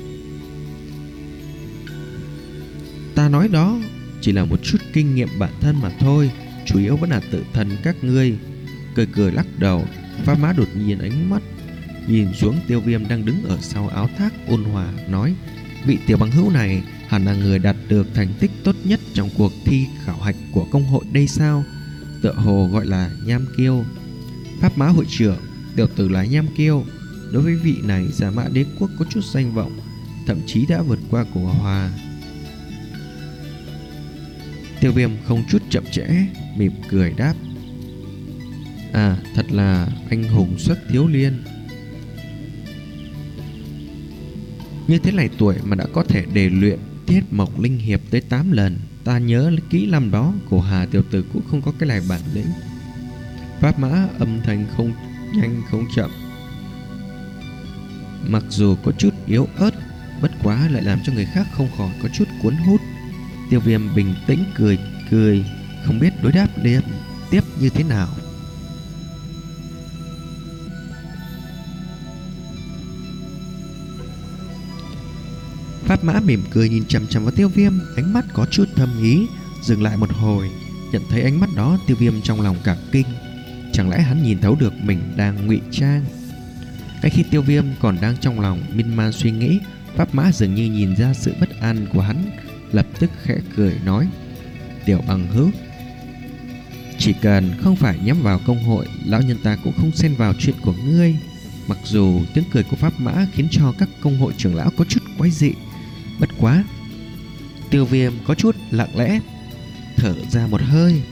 ta nói đó chỉ là một chút kinh nghiệm bản thân mà thôi, chủ yếu vẫn là tự thân các ngươi. Cười cười lắc đầu, Pháp Mã đột nhiên ánh mắt nhìn xuống Tiêu Viêm đang đứng ở sau Áo Thác, ôn hòa nói: vị tiểu bằng hữu này hẳn là người đạt được thành tích tốt nhất trong cuộc thi khảo hạch của công hội đây sao? Tựa hồ gọi là Nham Kiêu. Pháp Mã hội trưởng, tiểu tử là Nham Kiêu. Đối với vị này, Giả Mã đế quốc có chút danh vọng, thậm chí đã vượt qua Cổ Hòa. Tiêu Viêm không chút chậm trễ, mỉm cười đáp: à, thật là anh hùng xuất thiếu liên. Như thế này tuổi mà đã có thể đề luyện Tiết Mộc Linh Hiệp tới tám lần. Ta nhớ kỹ năm đó Cổ Hà tiểu tử cũng không có cái này bản lĩnh. Pháp Mã âm thanh không nhanh không chậm, mặc dù có chút yếu ớt, bất quá lại làm cho người khác không khỏi có chút cuốn hút. Tiêu Viêm bình tĩnh cười cười, không biết đối đáp liên tiếp như thế nào. Pháp Mã mỉm cười nhìn chằm chằm vào Tiêu Viêm, ánh mắt có chút thâm ý. Dừng lại một hồi, nhận thấy ánh mắt đó, Tiêu Viêm trong lòng cảm kinh. Chẳng lẽ hắn nhìn thấu được mình đang ngụy trang? Cái khi Tiêu Viêm còn đang trong lòng miên man suy nghĩ, Pháp Mã dường như nhìn ra sự bất an của hắn, lập tức khẽ cười nói: tiểu bằng hữu, chỉ cần không phải nhắm vào công hội, lão nhân ta cũng không xen vào chuyện của ngươi. Mặc dù tiếng cười của Pháp Mã khiến cho các công hội trưởng lão có chút quái dị, bất quá Tiêu Viêm có chút lặng lẽ thở ra một hơi,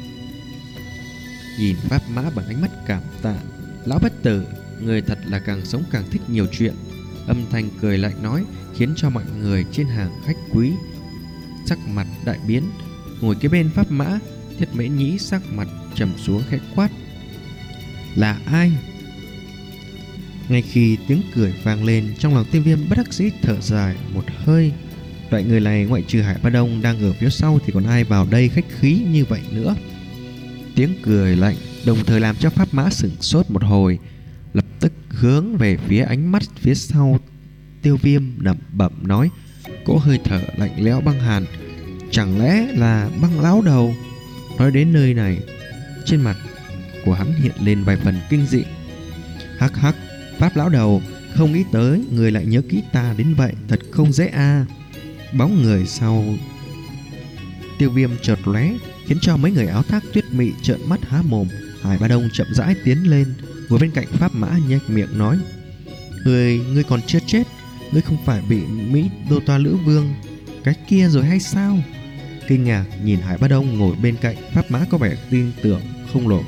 nhìn Pháp Mã bằng ánh mắt cảm tạ: lão bất tử, người thật là càng sống càng thích nhiều chuyện. Âm thanh cười lạnh nói, khiến cho mọi người trên hàng khách quý sắc mặt đại biến. Ngồi kế bên Pháp Mã, Thiết Mễ Nhĩ sắc mặt trầm xuống khẽ quát: là ai? Ngay khi tiếng cười vang lên, trong lòng Tiêu Viêm bất đắc dĩ thở dài một hơi. Loại người này ngoại trừ Hải Ba Đông đang ở phía sau thì còn ai vào đây khách khí như vậy nữa. Tiếng cười lạnh đồng thời làm cho Pháp Mã sửng sốt một hồi, lập tức hướng về phía ánh mắt phía sau Tiêu Viêm, lẩm bẩm nói: cỗ hơi thở lạnh lẽo băng hàn, chẳng lẽ là Băng lão đầu? Nói đến nơi này, trên mặt của hắn hiện lên vài phần kinh dị. Hắc hắc, Pháp lão đầu, không nghĩ tới người lại nhớ kỹ ta đến vậy, thật không dễ a. À. Bóng người sau Tiêu Viêm chợt lóe, khiến cho mấy người áo thác tuyết mị trợn mắt há mồm. Hải Ba Đông chậm rãi tiến lên, ngồi bên cạnh Pháp Mã nhếch miệng nói: Người, ngươi còn chưa chết, ngươi không phải bị Mỹ Đô Toa Lữ Vương cái kia rồi hay sao? Kinh ngạc nhìn Hải Ba Đông ngồi bên cạnh, Pháp Mã có vẻ tin tưởng không nổi.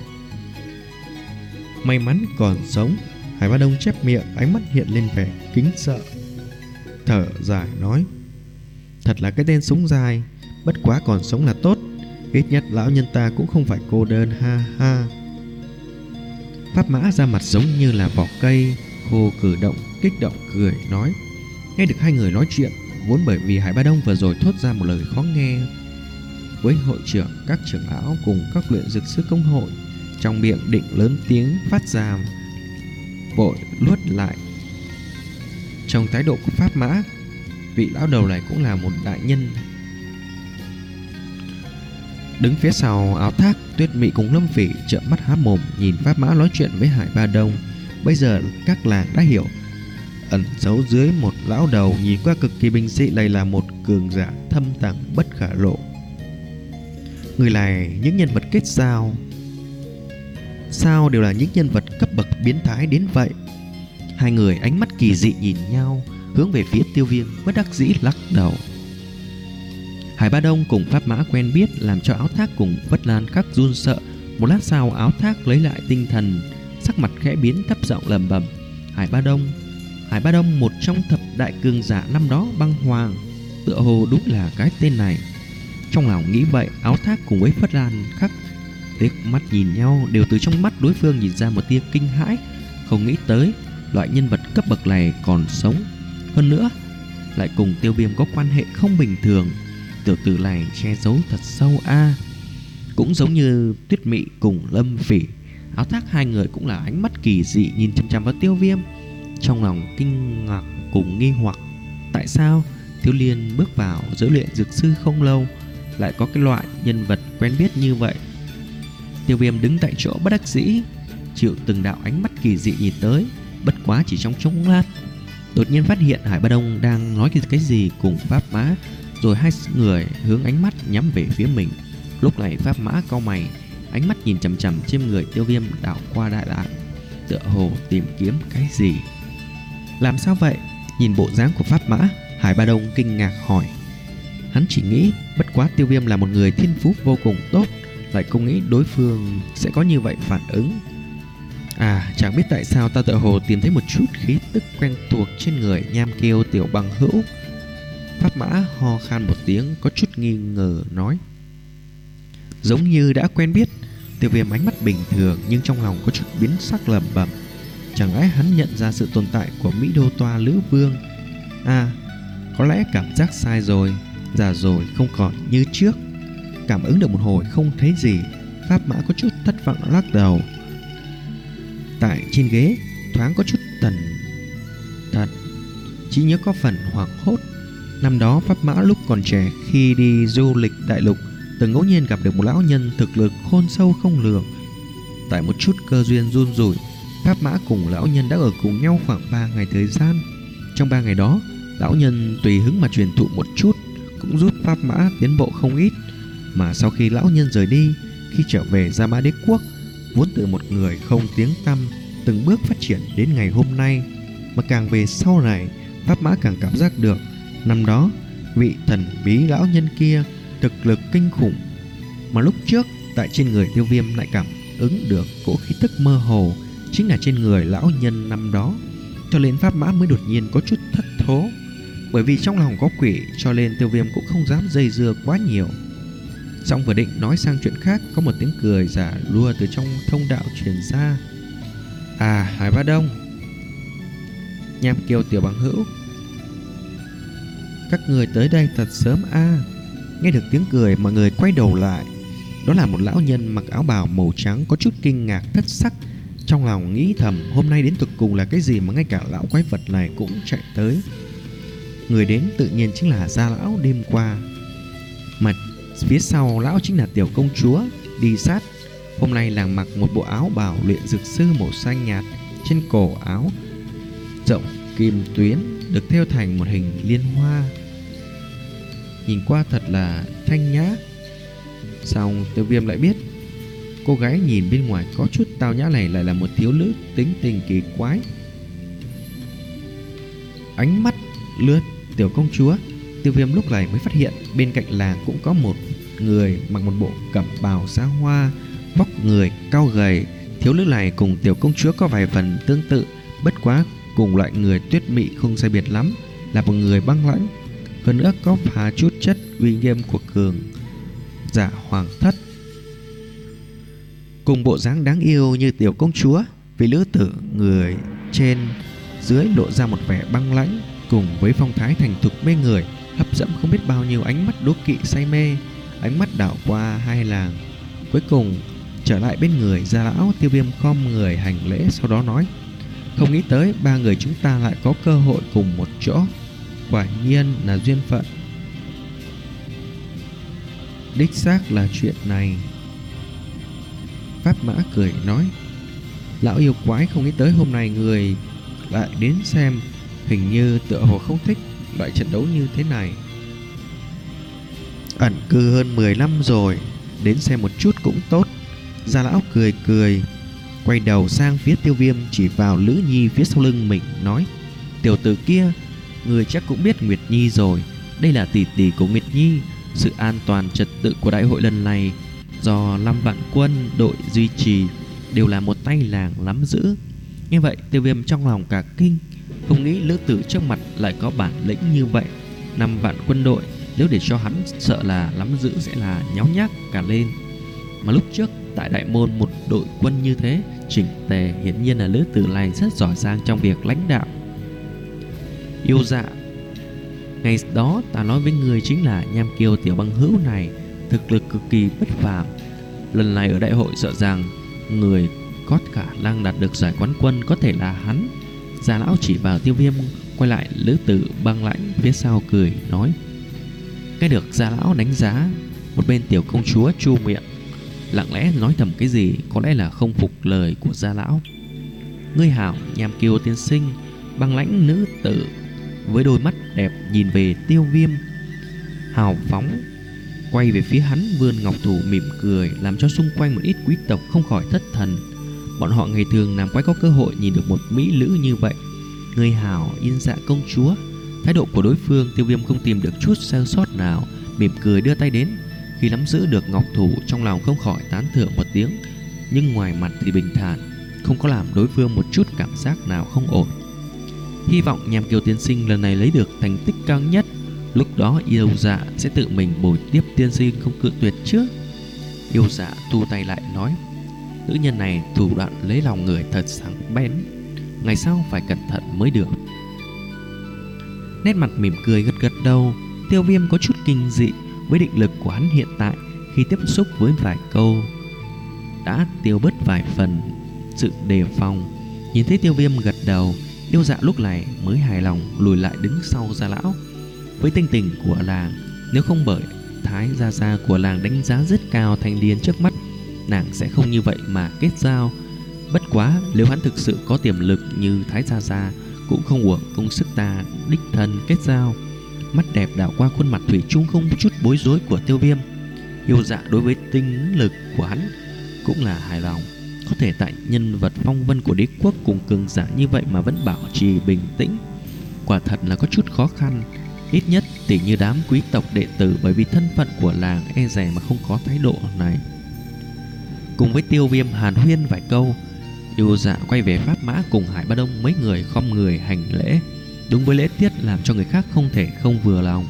May mắn còn sống. Hải Ba Đông chép miệng, ánh mắt hiện lên vẻ kính sợ, thở dài nói: thật là cái tên súng dài, bất quá còn sống là tốt, ít nhất lão nhân ta cũng không phải cô đơn, ha ha. Pháp Mã ra mặt giống như là vỏ cây khô cử động, kích động cười nói. Nghe được hai người nói chuyện, vốn bởi vì Hải Ba Đông vừa rồi thốt ra một lời khó nghe với hội trưởng, các trưởng lão cùng các luyện dược sư công hội, trong miệng định lớn tiếng phát ra, vội luốt lại. Trong thái độ của Pháp Mã, vị lão đầu này cũng là một đại nhân. Đứng phía sau áo thác, Tuyết Mị cùng Lâm Phỉ trợn mắt há mồm nhìn Pháp Mã nói chuyện với Hải Ba Đông. Bây giờ các làng đã hiểu, ẩn giấu dưới một lão đầu nhìn qua cực kỳ bình dị này là một cường giả thâm tàng bất khả lộ. Người này những nhân vật kết giao sao đều là những nhân vật cấp bậc biến thái đến vậy? Hai người ánh mắt kỳ dị nhìn nhau, hướng về phía Tiêu Viêm bất đắc dĩ lắc đầu. Hải Ba Đông cùng Pháp Mã quen biết làm cho Áo Thác cùng Vất Lan Khắc run sợ. Một lát sau Áo Thác lấy lại tinh thần, sắc mặt khẽ biến, thấp giọng lẩm bẩm: Hải Ba Đông, Hải Ba Đông, một trong thập đại cường giả năm đó băng hoàng, tựa hồ đúng là cái tên này. Trong lòng nghĩ vậy, Áo Thác cùng với Vất Lan Khắc liếc mắt nhìn nhau, đều từ trong mắt đối phương nhìn ra một tia kinh hãi. Không nghĩ tới loại nhân vật cấp bậc này còn sống, hơn nữa lại cùng Tiêu Viêm có quan hệ không bình thường. Tiểu tử này che giấu thật sâu a. À, cũng giống như Tuyết Mị cùng Lâm Phỉ, Áo Thác hai người cũng là ánh mắt kỳ dị nhìn chằm chằm vào Tiêu Viêm, trong lòng kinh ngạc cùng nghi hoặc. Tại sao Thiếu Liên bước vào giới luyện dược sư không lâu lại có cái loại nhân vật quen biết như vậy? Tiêu Viêm đứng tại chỗ bất đắc dĩ, chịu từng đạo ánh mắt kỳ dị nhìn tới. Bất quá chỉ trong chốc lát, đột nhiên phát hiện Hải Ba Đông đang nói cái gì cùng Pháp Mã, rồi hai người hướng ánh mắt nhắm về phía mình. Lúc này Pháp Mã cau mày, ánh mắt nhìn chằm chằm trên người Tiêu Viêm đảo qua đại lại, tựa hồ tìm kiếm cái gì. Làm sao vậy? Nhìn bộ dáng của Pháp Mã, Hải Ba Đông kinh ngạc hỏi. Hắn chỉ nghĩ bất quá Tiêu Viêm là một người thiên phú vô cùng tốt, lại không nghĩ đối phương sẽ có như vậy phản ứng. À, chẳng biết tại sao ta tựa hồ tìm thấy một chút khí tức quen thuộc trên người Nham Kiêu tiểu bằng hữu. Pháp Mã ho khan một tiếng, có chút nghi ngờ nói. Giống như đã quen biết. Tiêu Viêm ánh mắt bình thường nhưng trong lòng có chút biến sắc lẩm bẩm. Chẳng lẽ hắn nhận ra sự tồn tại của Mỹ Đô Toa Lữ Vương? À, có lẽ cảm giác sai rồi, già rồi không còn như trước. Cảm ứng được một hồi không thấy gì, Pháp Mã có chút thất vọng lắc đầu. Tại trên ghế thoáng có chút tần thật, chỉ nhớ có phần hoảng hốt. Năm đó Pháp Mã lúc còn trẻ, khi đi du lịch đại lục, từng ngẫu nhiên gặp được một lão nhân thực lực khôn sâu không lường. Tại một chút cơ duyên run rủi, Pháp Mã cùng lão nhân đã ở cùng nhau khoảng ba ngày thời gian. Trong ba ngày đó, lão nhân tùy hứng mà truyền thụ một chút, cũng giúp Pháp Mã tiến bộ không ít. Mà sau khi lão nhân rời đi, khi trở về Gia Mã Đế Quốc, vốn từ một người không tiếng tăm, từng bước phát triển đến ngày hôm nay. Mà càng về sau này, Pháp Mã càng cảm giác được năm đó vị thần bí lão nhân kia thực lực kinh khủng, mà lúc trước tại trên người Tiêu Viêm lại cảm ứng được cỗ khí tức mơ hồ chính là trên người lão nhân năm đó. Cho nên Pháp Mã mới đột nhiên có chút thất thố. Bởi vì trong lòng có quỷ, cho nên Tiêu Viêm cũng không dám dây dưa quá nhiều. Xong vừa định nói sang chuyện khác, có một tiếng cười giả lua từ trong thông đạo truyền ra. À, Hải Ba Đông, Nham Kiêu tiểu bằng hữu, các người tới đây thật sớm a. À. Nghe được tiếng cười, mọi người quay đầu lại. Đó là một lão nhân mặc áo bào màu trắng, có chút kinh ngạc thất sắc. Trong lòng nghĩ thầm, hôm nay đến thực cùng là cái gì mà ngay cả lão quái vật này cũng chạy tới. Người đến tự nhiên chính là Gia Lão đêm qua, mà phía sau lão chính là tiểu công chúa đi sát. Hôm nay nàng mặc một bộ áo bào luyện dược sư màu xanh nhạt, trên cổ áo rộng kim tuyến được thêu thành một hình liên hoa, nhìn qua thật là thanh nhã. Xong Tiêu Viêm lại biết cô gái nhìn bên ngoài có chút tao nhã này lại là một thiếu nữ tính tình kỳ quái. Ánh mắt lướt tiểu công chúa, Tiêu Viêm lúc này mới phát hiện bên cạnh làng cũng có một người mặc một bộ cẩm bào xa hoa, vóc người cao gầy. Thiếu nữ này cùng tiểu công chúa có vài phần tương tự, bất quá cùng loại người Tuyết Mị không sai biệt lắm, là một người băng lãnh, hơn nữa có pha chút chất uy nghiêm của cường giả hoàng thất. Cùng bộ dáng đáng yêu như tiểu công chúa, vị nữ tử người trên dưới lộ ra một vẻ băng lãnh, cùng với phong thái thành thục mê người, hấp dẫn không biết bao nhiêu ánh mắt đố kỵ say mê. Ánh mắt đảo qua hai làng, cuối cùng trở lại bên người Gia Lão. Tiêu Viêm khom người hành lễ, sau đó nói: không nghĩ tới ba người chúng ta lại có cơ hội cùng một chỗ, quả nhiên là duyên phận. Đích xác là chuyện này, Pháp Mã cười nói. Lão yêu quái, không nghĩ tới hôm nay người lại đến xem, hình như tựa hồ không thích loại trận đấu như thế này. Ẩn cư hơn mười năm rồi, đến xem một chút cũng tốt. Gia Lão cười cười, quay đầu sang phía Tiêu Viêm, chỉ vào Lữ Nhi phía sau lưng mình nói: "Tiểu tử kia, người chắc cũng biết Nguyệt Nhi rồi. Đây là tỷ tỷ của Nguyệt Nhi. Sự an toàn trật tự của đại hội lần này do năm vạn quân đội duy trì, đều là một tay làng nắm giữ." Như vậy Tiêu Viêm trong lòng cả kinh, không nghĩ lữ tử trước mặt lại có bản lĩnh như vậy. Năm vạn quân đội, nếu để cho hắn, sợ là nắm giữ sẽ là nháo nhác cả lên. Mà lúc trước tại đại môn một đội quân như thế chỉnh tề, hiển nhiên là lữ tử này rất giỏi giang trong việc lãnh đạo. Yêu Dạ, ngày đó ta nói với người chính là Nham Kiêu tiểu băng hữu này, thực lực cực kỳ bất phàm. Lần này ở đại hội sợ rằng người có khả năng đạt được giải quán quân có thể là hắn. Gia lão chỉ vào Tiêu Viêm, quay lại lữ tử băng lãnh phía sau cười nói. Cái được Gia lão đánh giá, một bên tiểu công chúa chu miệng, lặng lẽ nói thầm cái gì, có lẽ là không phục lời của Gia lão. Ngươi hảo Nham Kiêu tiên sinh, băng lãnh nữ tử với đôi mắt đẹp nhìn về Tiêu Viêm hào phóng, quay về phía hắn vươn ngọc thủ mỉm cười, làm cho xung quanh một ít quý tộc không khỏi thất thần. Bọn họ ngày thường làm quái có cơ hội nhìn được một mỹ nữ như vậy. Người hảo Yên Dạ công chúa. Thái độ của đối phương Tiêu Viêm không tìm được chút sơ sót nào, mỉm cười đưa tay đến. Khi nắm giữ được ngọc thủ, trong lòng không khỏi tán thưởng một tiếng, nhưng ngoài mặt thì bình thản, không có làm đối phương một chút cảm giác nào không ổn. Hy vọng Nham Kiều tiên sinh lần này lấy được thành tích cao nhất, lúc đó Yêu Dạ sẽ tự mình bồi tiếp tiên sinh không cự tuyệt trước. Yêu Dạ thu tay lại nói, nữ nhân này thủ đoạn lấy lòng người thật sáng bén, ngày sau phải cẩn thận mới được. Nét mặt mỉm cười gật gật đầu. Tiêu Viêm có chút kinh dị với định lực của hắn hiện tại, khi tiếp xúc với vài câu đã tiêu bớt vài phần sự đề phòng. Nhìn thấy Tiêu Viêm gật đầu, Yêu Dạ lúc này mới hài lòng lùi lại đứng sau Gia lão. Với tinh tình của làng, nếu không bởi Thái Gia Gia của làng đánh giá rất cao thanh niên trước mắt, nàng sẽ không như vậy mà kết giao. Bất quá nếu hắn thực sự có tiềm lực như Thái Gia Gia, cũng không uổng công sức ta đích thân kết giao. Mắt đẹp đảo qua khuôn mặt thủy chung không chút bối rối của Tiêu Viêm. Yêu Dạ đối với tinh lực của hắn cũng là hài lòng. Có thể tại nhân vật phong vân của đế quốc cùng cường giả như vậy mà vẫn bảo trì bình tĩnh, quả thật là có chút khó khăn. Ít nhất tỉ như đám quý tộc đệ tử, bởi vì thân phận của làng e dè mà không có thái độ này. Cùng với Tiêu Viêm hàn huyên vài câu, Yêu Dạ quay về Pháp Mã cùng Hải Ba Đông mấy người khom người hành lễ, đúng với lễ tiết làm cho người khác không thể không vừa lòng.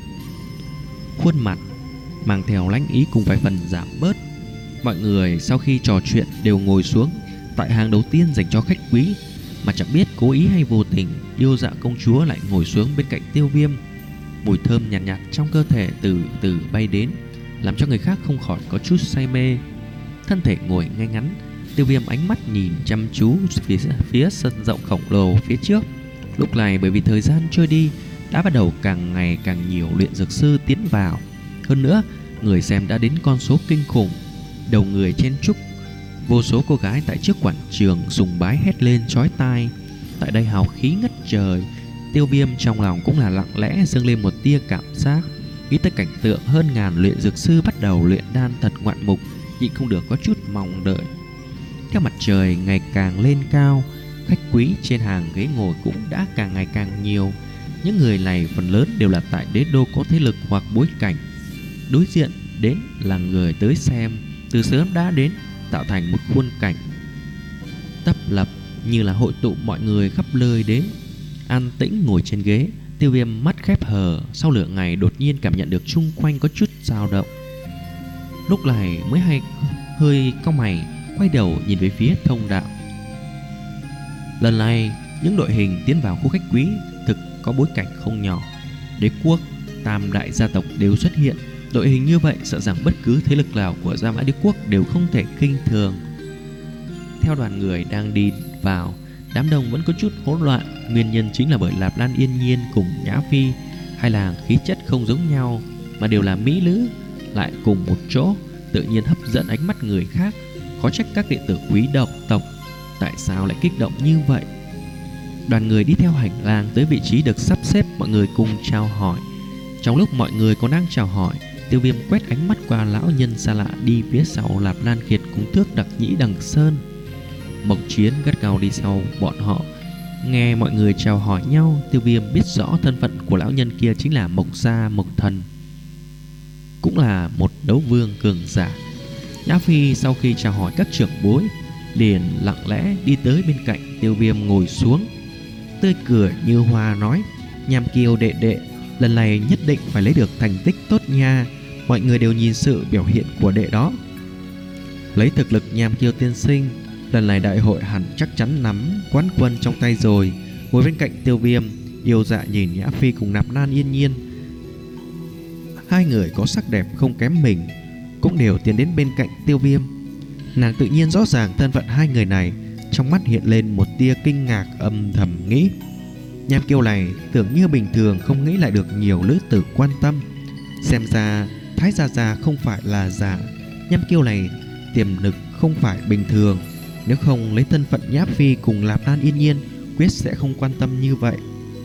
Khuôn mặt mang theo lãnh ý cùng vài phần giảm bớt. Mọi người sau khi trò chuyện đều ngồi xuống tại hàng đầu tiên dành cho khách quý, mà chẳng biết cố ý hay vô tình, Yêu Dạ công chúa lại ngồi xuống bên cạnh Tiêu Viêm. Mùi thơm nhàn nhạt, nhạt trong cơ thể từ từ bay đến, làm cho người khác không khỏi có chút say mê. Thân thể ngồi ngay ngắn, Tiêu Viêm ánh mắt nhìn chăm chú phía, phía sân rộng khổng lồ phía trước. Lúc này bởi vì thời gian trôi đi, đã bắt đầu càng ngày càng nhiều luyện dược sư tiến vào. Hơn nữa, người xem đã đến con số kinh khủng. Đầu người chen chúc, vô số cô gái tại trước quảng trường sùng bái hét lên chói tai. Tại đây hào khí ngất trời. Tiêu Viêm trong lòng cũng là lặng lẽ dâng lên một tia cảm giác. Nghĩ tới cảnh tượng hơn ngàn luyện dược sư bắt đầu luyện đan thật ngoạn mục, nhịn không được có chút mong đợi. Theo mặt trời ngày càng lên cao, khách quý trên hàng ghế ngồi cũng đã càng ngày càng nhiều. Những người này phần lớn đều là tại đế đô có thế lực hoặc bối cảnh. Đối diện đến là người tới xem, từ sớm đã đến, tạo thành một khuôn cảnh tấp lập như là hội tụ mọi người khắp nơi đến. An tĩnh ngồi trên ghế, Tiêu Viêm mắt khép hờ, sau lửa ngày đột nhiên cảm nhận được chung quanh có chút dao động. Lúc này mới hay hơi cau mày, quay đầu nhìn về phía thông đạo. Lần này những đội hình tiến vào khu khách quý thực có bối cảnh không nhỏ. Đế quốc, tam đại gia tộc đều xuất hiện. Đội hình như vậy sợ rằng bất cứ thế lực nào của Gia Mã Đế quốc đều không thể kinh thường. Theo đoàn người đang đi vào, đám đông vẫn có chút hỗn loạn. Nguyên nhân chính là bởi Lạp Lan Yên Nhiên cùng Nhã Phi hai làng khí chất không giống nhau, mà đều là mỹ nữ, lại cùng một chỗ, tự nhiên hấp dẫn ánh mắt người khác. Khó trách các đệ tử quý độc tộc tại sao lại kích động như vậy. Đoàn người đi theo hành lang tới vị trí được sắp xếp, mọi người cùng chào hỏi. Trong lúc mọi người còn đang chào hỏi, Tiêu Viêm quét ánh mắt qua lão nhân xa lạ đi phía sau Lạp Lan Kiệt cùng Thước Đặc Nhĩ Đằng Sơn. Mộc Chiến gắt gao đi sau bọn họ. Nghe mọi người chào hỏi nhau, Tiêu Viêm biết rõ thân phận của lão nhân kia chính là Mộc Gia Mộc Thần, cũng là một đấu vương cường giả. Nhã Phi sau khi chào hỏi các trưởng bối, liền lặng lẽ đi tới bên cạnh Tiêu Viêm ngồi xuống, tươi cười như hoa nói: Nham Kiêu đệ đệ, lần này nhất định phải lấy được thành tích tốt nha. Mọi người đều nhìn sự biểu hiện của đệ đó. Lấy thực lực Nham Kiêu tiên sinh, lần này đại hội hẳn chắc chắn nắm quán quân trong tay rồi. Ngồi bên cạnh Tiêu Viêm, Yêu Dạ nhìn Nhã Phi cùng Nạp Lan Yên Nhiên. Hai người có sắc đẹp không kém mình, cũng đều tiến đến bên cạnh Tiêu Viêm. Nàng tự nhiên rõ ràng thân phận hai người này, trong mắt hiện lên một tia kinh ngạc, âm thầm nghĩ: Nham Kiêu này tưởng như bình thường không nghĩ lại được nhiều nữ tử quan tâm. Xem ra Thái Gia Gia không phải là giả. Nham Kiêu này tiềm lực không phải bình thường. Nếu không lấy thân phận Nhã Phi cùng Lạp Lan Yên Nhiên, quyết sẽ không quan tâm như vậy.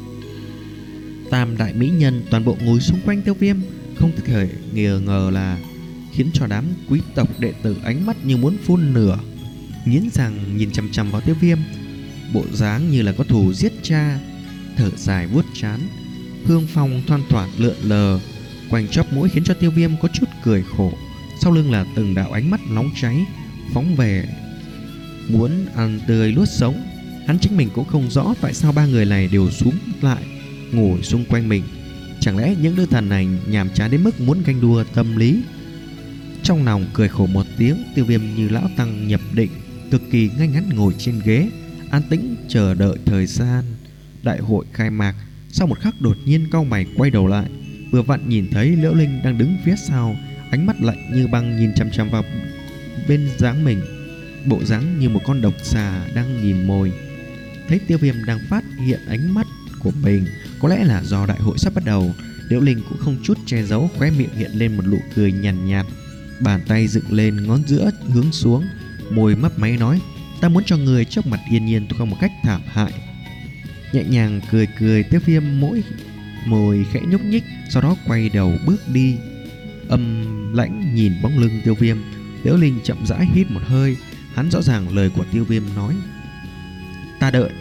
Tam đại mỹ nhân toàn bộ ngồi xung quanh Tiêu Viêm, không thể ngờ ngờ là khiến cho đám quý tộc đệ tử ánh mắt như muốn phun lửa, nghiến răng nhìn chằm chằm vào Tiêu Viêm, bộ dáng như là có thù giết cha. Thở dài vuốt trán, hương phong thoang thoảng lượn lờ quanh chóp mũi, khiến cho Tiêu Viêm có chút cười khổ. Sau lưng là từng đạo ánh mắt nóng cháy phóng về, muốn ăn tươi nuốt sống. Hắn chính mình cũng không rõ tại sao ba người này đều xuống lại ngồi xung quanh mình. Chẳng lẽ những nữ thần này nhàm chán đến mức muốn ganh đua tâm lý? Trong lòng cười khổ một tiếng, Tiêu Viêm như lão tăng nhập định, cực kỳ ngay ngắn ngồi trên ghế, an tĩnh chờ đợi thời gian đại hội khai mạc. Sau một khắc đột nhiên cau mày quay đầu lại, vừa vặn nhìn thấy Liễu Linh đang đứng phía sau, ánh mắt lạnh như băng nhìn chằm chằm vào bên dáng mình, bộ dáng như một con độc xà đang nhìn mồi. Thấy Tiêu Viêm đang phát hiện ánh mắt của mình, có lẽ là do đại hội sắp bắt đầu, Liễu Linh cũng không chút che giấu, khóe miệng hiện lên một nụ cười nhàn nhạt, nhạt, bàn tay dựng lên, ngón giữa hướng xuống, môi mấp máy nói: Ta muốn cho người trước mặt Yên Nhiên tôi không một cách thảm hại. Nhẹ nhàng cười cười, Tiêu Viêm mỗi môi khẽ nhúc nhích, sau đó quay đầu bước đi. Âm lãnh nhìn bóng lưng Tiêu Viêm, Liễu Linh chậm rãi hít một hơi. Hắn rõ ràng lời của Tiêu Viêm nói: Ta đợi.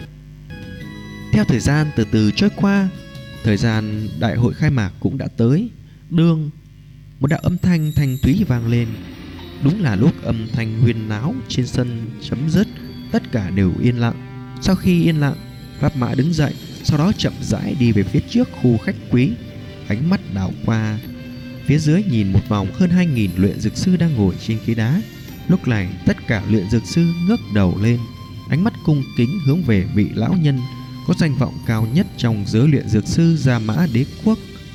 Theo thời gian từ từ trôi qua, thời gian đại hội khai mạc cũng đã tới. Đương một đạo âm thanh thanh thúy vang lên. Đúng là lúc âm thanh huyên náo trên sân chấm dứt, tất cả đều yên lặng. Sau khi yên lặng, Pháp Mã đứng dậy, sau đó chậm rãi đi về phía trước khu khách quý, ánh mắt đảo qua phía dưới nhìn một vòng. Hơn hai nghìn luyện dược sư đang ngồi trên ghế đá. Lúc này tất cả luyện dược sư ngước đầu lên, ánh mắt cung kính hướng về vị lão nhân có danh vọng cao nhất trong giới luyện dược sư Gia Mã Đế quốc.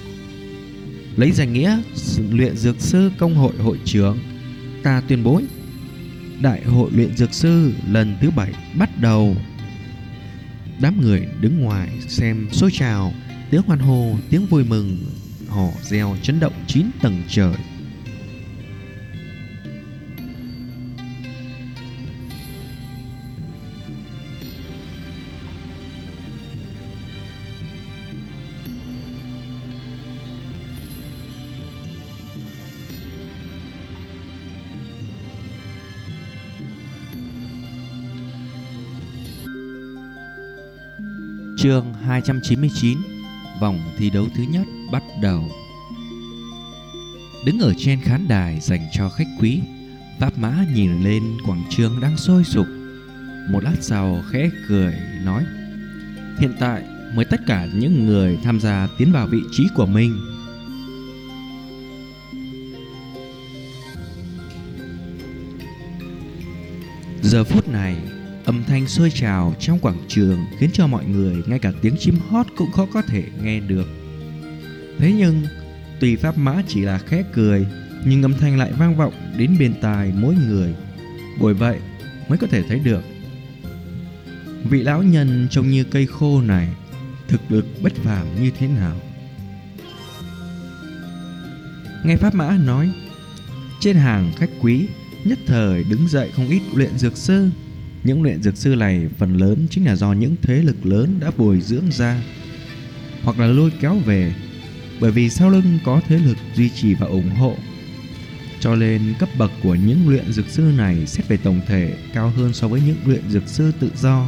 Lấy danh nghĩa luyện dược sư công hội hội trưởng, ta tuyên bố đại hội luyện dược sư lần thứ bảy bắt đầu. Đám người đứng ngoài xem xôi trào, tiếng hoan hô, tiếng vui mừng hò reo chấn động chín tầng trời. Chương hai trăm chín mươi chín. Vòng thi đấu thứ nhất bắt đầu. Đứng ở trên khán đài dành cho khách quý, Pháp Mã nhìn lên quảng trường đang sôi sục. Một lát sau khẽ cười nói: Hiện tại mời tất cả những người tham gia tiến vào vị trí của mình. Giờ phút này, âm thanh sôi trào trong quảng trường khiến cho mọi người ngay cả tiếng chim hót cũng khó có thể nghe được. Thế nhưng tuy Pháp Mã chỉ là khẽ cười, nhưng âm thanh lại vang vọng đến bên tai mỗi người. Bởi vậy mới có thể thấy được vị lão nhân trông như cây khô này thực lực bất phàm như thế nào. Nghe Pháp Mã nói, trên hàng khách quý nhất thời đứng dậy không ít luyện dược sư. Những luyện dược sư này phần lớn chính là do những thế lực lớn đã bồi dưỡng ra hoặc là lôi kéo về, bởi vì sau lưng có thế lực duy trì và ủng hộ. Cho nên cấp bậc của những luyện dược sư này xét về tổng thể cao hơn so với những luyện dược sư tự do.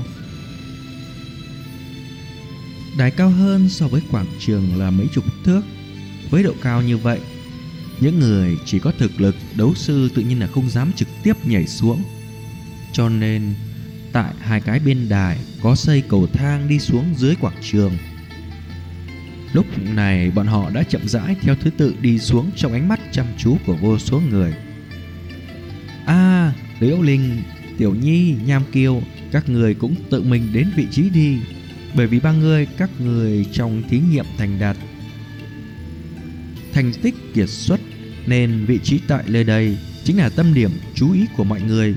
Đài cao hơn so với quảng trường là mấy chục thước. Với độ cao như vậy, những người chỉ có thực lực đấu sư tự nhiên là không dám trực tiếp nhảy xuống. Cho nên tại hai cái bên đài có xây cầu thang đi xuống dưới quảng trường. Lúc này bọn họ đã chậm rãi theo thứ tự đi xuống trong ánh mắt chăm chú của vô số người. À, Liễu Linh, Tiểu Nhi, Nham Kiều, các người cũng tự mình đến vị trí đi. Bởi vì ba người các người trong thí nghiệm thành đạt thành tích kiệt xuất, nên vị trí tại nơi đây chính là tâm điểm chú ý của mọi người.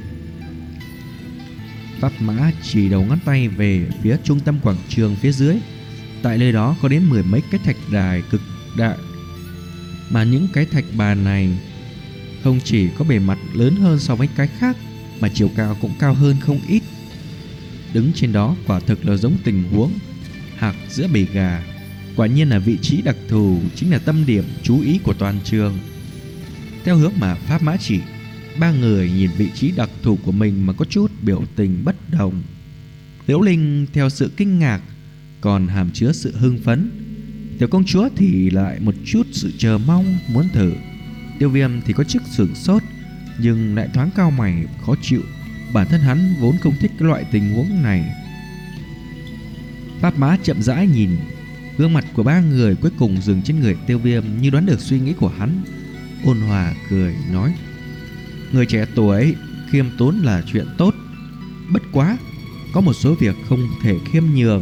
Pháp Mã chỉ đầu ngón tay về phía trung tâm quảng trường phía dưới. Tại nơi đó có đến mười mấy cái thạch đài cực đại, mà những cái thạch bàn này không chỉ có bề mặt lớn hơn so với cái khác, mà chiều cao cũng cao hơn không ít. Đứng trên đó quả thực là giống tình huống hạc giữa bầy gà. Quả nhiên là vị trí đặc thù, chính là tâm điểm chú ý của toàn trường. Theo hướng mà Pháp Mã chỉ, ba người nhìn vị trí đặc thù của mình mà có chút biểu tình bất đồng. Liễu Linh theo sự kinh ngạc còn hàm chứa sự hưng phấn, Tiểu công chúa thì lại một chút sự chờ mong muốn thử. Tiêu Viêm thì có chút sửng sốt, nhưng lại thoáng cau mày khó chịu. Bản thân hắn vốn không thích cái loại tình huống này. Pháp Mã chậm rãi nhìn gương mặt của ba người, cuối cùng dừng trên người Tiêu Viêm, như đoán được suy nghĩ của hắn. Ôn hòa cười nói: người trẻ tuổi khiêm tốn là chuyện tốt, bất quá có một số việc không thể khiêm nhường.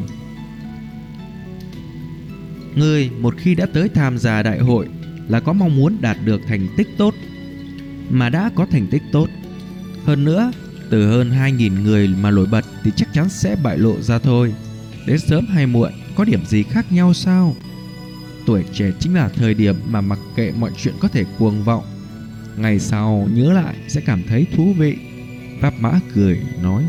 Ngươi một khi đã tới tham gia đại hội là có mong muốn đạt được thành tích tốt, mà đã có thành tích tốt hơn nữa, từ hơn hai nghìn người mà nổi bật thì chắc chắn sẽ bại lộ ra thôi. Đến sớm hay muộn có điểm gì khác nhau sao? Tuổi trẻ chính là thời điểm mà mặc kệ mọi chuyện có thể cuồng vọng, ngày sau nhớ lại sẽ cảm thấy thú vị. Pháp Mã cười nói.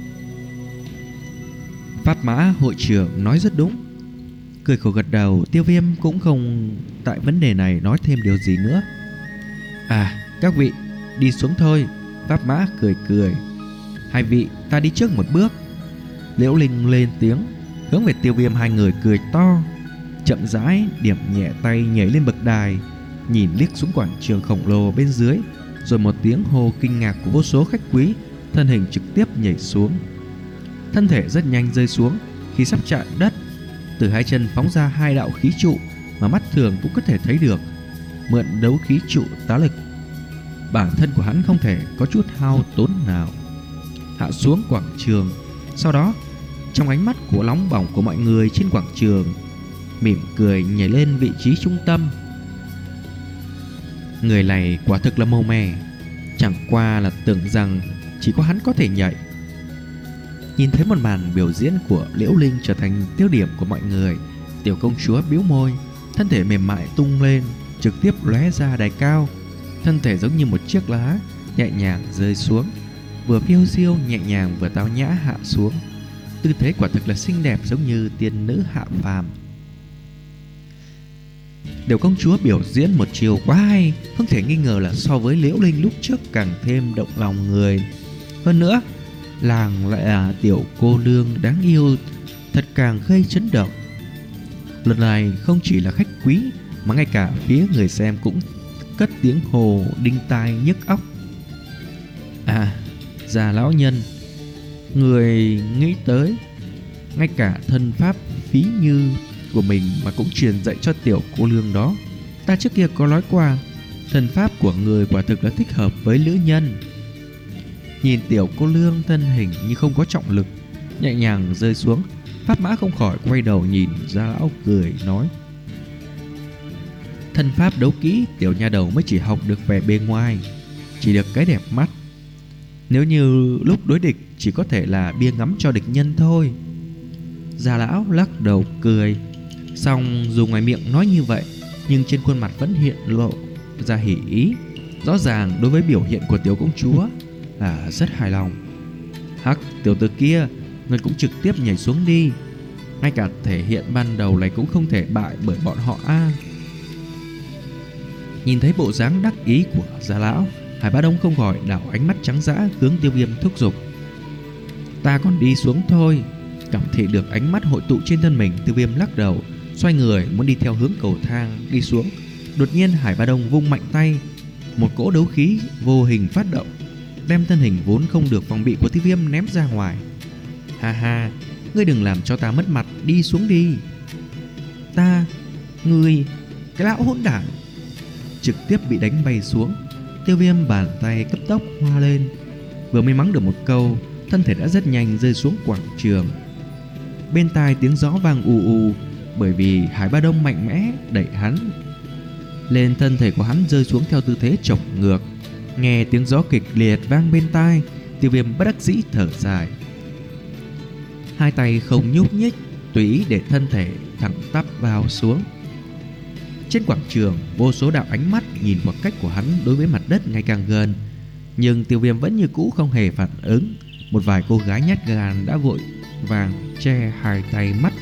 Pháp Mã hội trưởng nói rất đúng. Cười khổ gật đầu. Tiêu Viêm cũng không tại vấn đề này nói thêm điều gì nữa. À, các vị đi xuống thôi. Pháp Mã cười cười. Hai vị, ta đi trước một bước. Liễu Linh lên tiếng, hướng về Tiêu Viêm. Hai người cười to, chậm rãi điểm nhẹ tay nhảy lên bậc đài, nhìn liếc xuống quảng trường khổng lồ bên dưới, rồi một tiếng hô kinh ngạc của vô số khách quý, thân hình trực tiếp nhảy xuống. Thân thể rất nhanh rơi xuống. Khi sắp chạm đất, từ hai chân phóng ra hai đạo khí trụ mà mắt thường cũng có thể thấy được. Mượn đấu khí trụ tá lực, bản thân của hắn không thể có chút hao tốn nào hạ xuống quảng trường. Sau đó, trong ánh mắt của nóng bỏng của mọi người trên quảng trường, mỉm cười nhảy lên vị trí trung tâm. Người này quả thực là màu mè, chẳng qua là tưởng rằng chỉ có hắn có thể nhảy. Nhìn thấy một màn biểu diễn của Liễu Linh trở thành tiêu điểm của mọi người, tiểu công chúa bĩu môi, thân thể mềm mại tung lên, trực tiếp lóe ra đài cao. Thân thể giống như một chiếc lá nhẹ nhàng rơi xuống, vừa phiêu diêu nhẹ nhàng vừa tao nhã hạ xuống. Tư thế quả thực là xinh đẹp, giống như tiên nữ hạ phàm. Tiểu công chúa biểu diễn một chiều quá hay, không thể nghi ngờ là so với Liễu Linh lúc trước càng thêm động lòng người. Hơn nữa, làng lại là tiểu cô nương đáng yêu, thật càng gây chấn động. Lần này không chỉ là khách quý, mà ngay cả phía người xem cũng cất tiếng hồ đinh tai nhức óc. À, già lão nhân, người nghĩ tới ngay cả thân pháp phí như của mình mà cũng truyền dạy cho tiểu cô nương đó. Ta trước kia có nói qua, thân pháp của người quả thực là thích hợp với nữ nhân. Nhìn tiểu cô nương thân hình như không có trọng lực, nhẹ nhàng rơi xuống, Pháp Mã không khỏi quay đầu nhìn Gia lão cười nói: thân pháp đấu kỹ tiểu nha đầu mới chỉ học được vẻ bề ngoài, chỉ được cái đẹp mắt. Nếu như lúc đối địch chỉ có thể là bia ngắm cho địch nhân thôi. Gia lão lắc đầu cười. Xong dù ngoài miệng nói như vậy, nhưng trên khuôn mặt vẫn hiện lộ ra hỉ ý. Rõ ràng đối với biểu hiện của tiểu công chúa là rất hài lòng. Hắc, tiểu tử kia, người cũng trực tiếp nhảy xuống đi. Ngay cả thể hiện ban đầu này cũng không thể bại bởi bọn họ a. Nhìn thấy bộ dáng đắc ý của Gia lão, Hải Bá Đông không khỏi đảo ánh mắt trắng dã hướng Tiêu Viêm thúc giục: "Ta còn đi xuống thôi." Cảm thị được ánh mắt hội tụ trên thân mình, Tiêu Viêm lắc đầu, xoay người muốn đi theo hướng cầu thang đi xuống. Đột nhiên Hải Bá Đông vung mạnh tay, một cỗ đấu khí vô hình phát động, đem thân hình vốn không được phòng bị của Tiêu Viêm ném ra ngoài. "Ha ha, ngươi đừng làm cho ta mất mặt, đi xuống đi." "Ta, ngươi, cái lão hỗn đản!" Trực tiếp bị đánh bay xuống. Tiêu Viêm bàn tay cấp tốc hoa lên, vừa mới mắng được một câu, thân thể đã rất nhanh rơi xuống quảng trường. Bên tai tiếng gió vang ù ù, bởi vì Hải Bá Đông mạnh mẽ đẩy hắn lên, thân thể của hắn rơi xuống theo tư thế chổng ngược. Nghe tiếng gió kịch liệt vang bên tai, Tiêu Viêm bất đắc dĩ thở dài, hai tay không nhúc nhích, tùy ý để thân thể thẳng tắp vào xuống. Trên quảng trường, vô số đạo ánh mắt nhìn khoảng cách của hắn đối với mặt đất ngày càng gần, nhưng Tiêu Viêm vẫn như cũ không hề phản ứng. Một vài cô gái nhát gan đã vội vàng che hai tay mắt,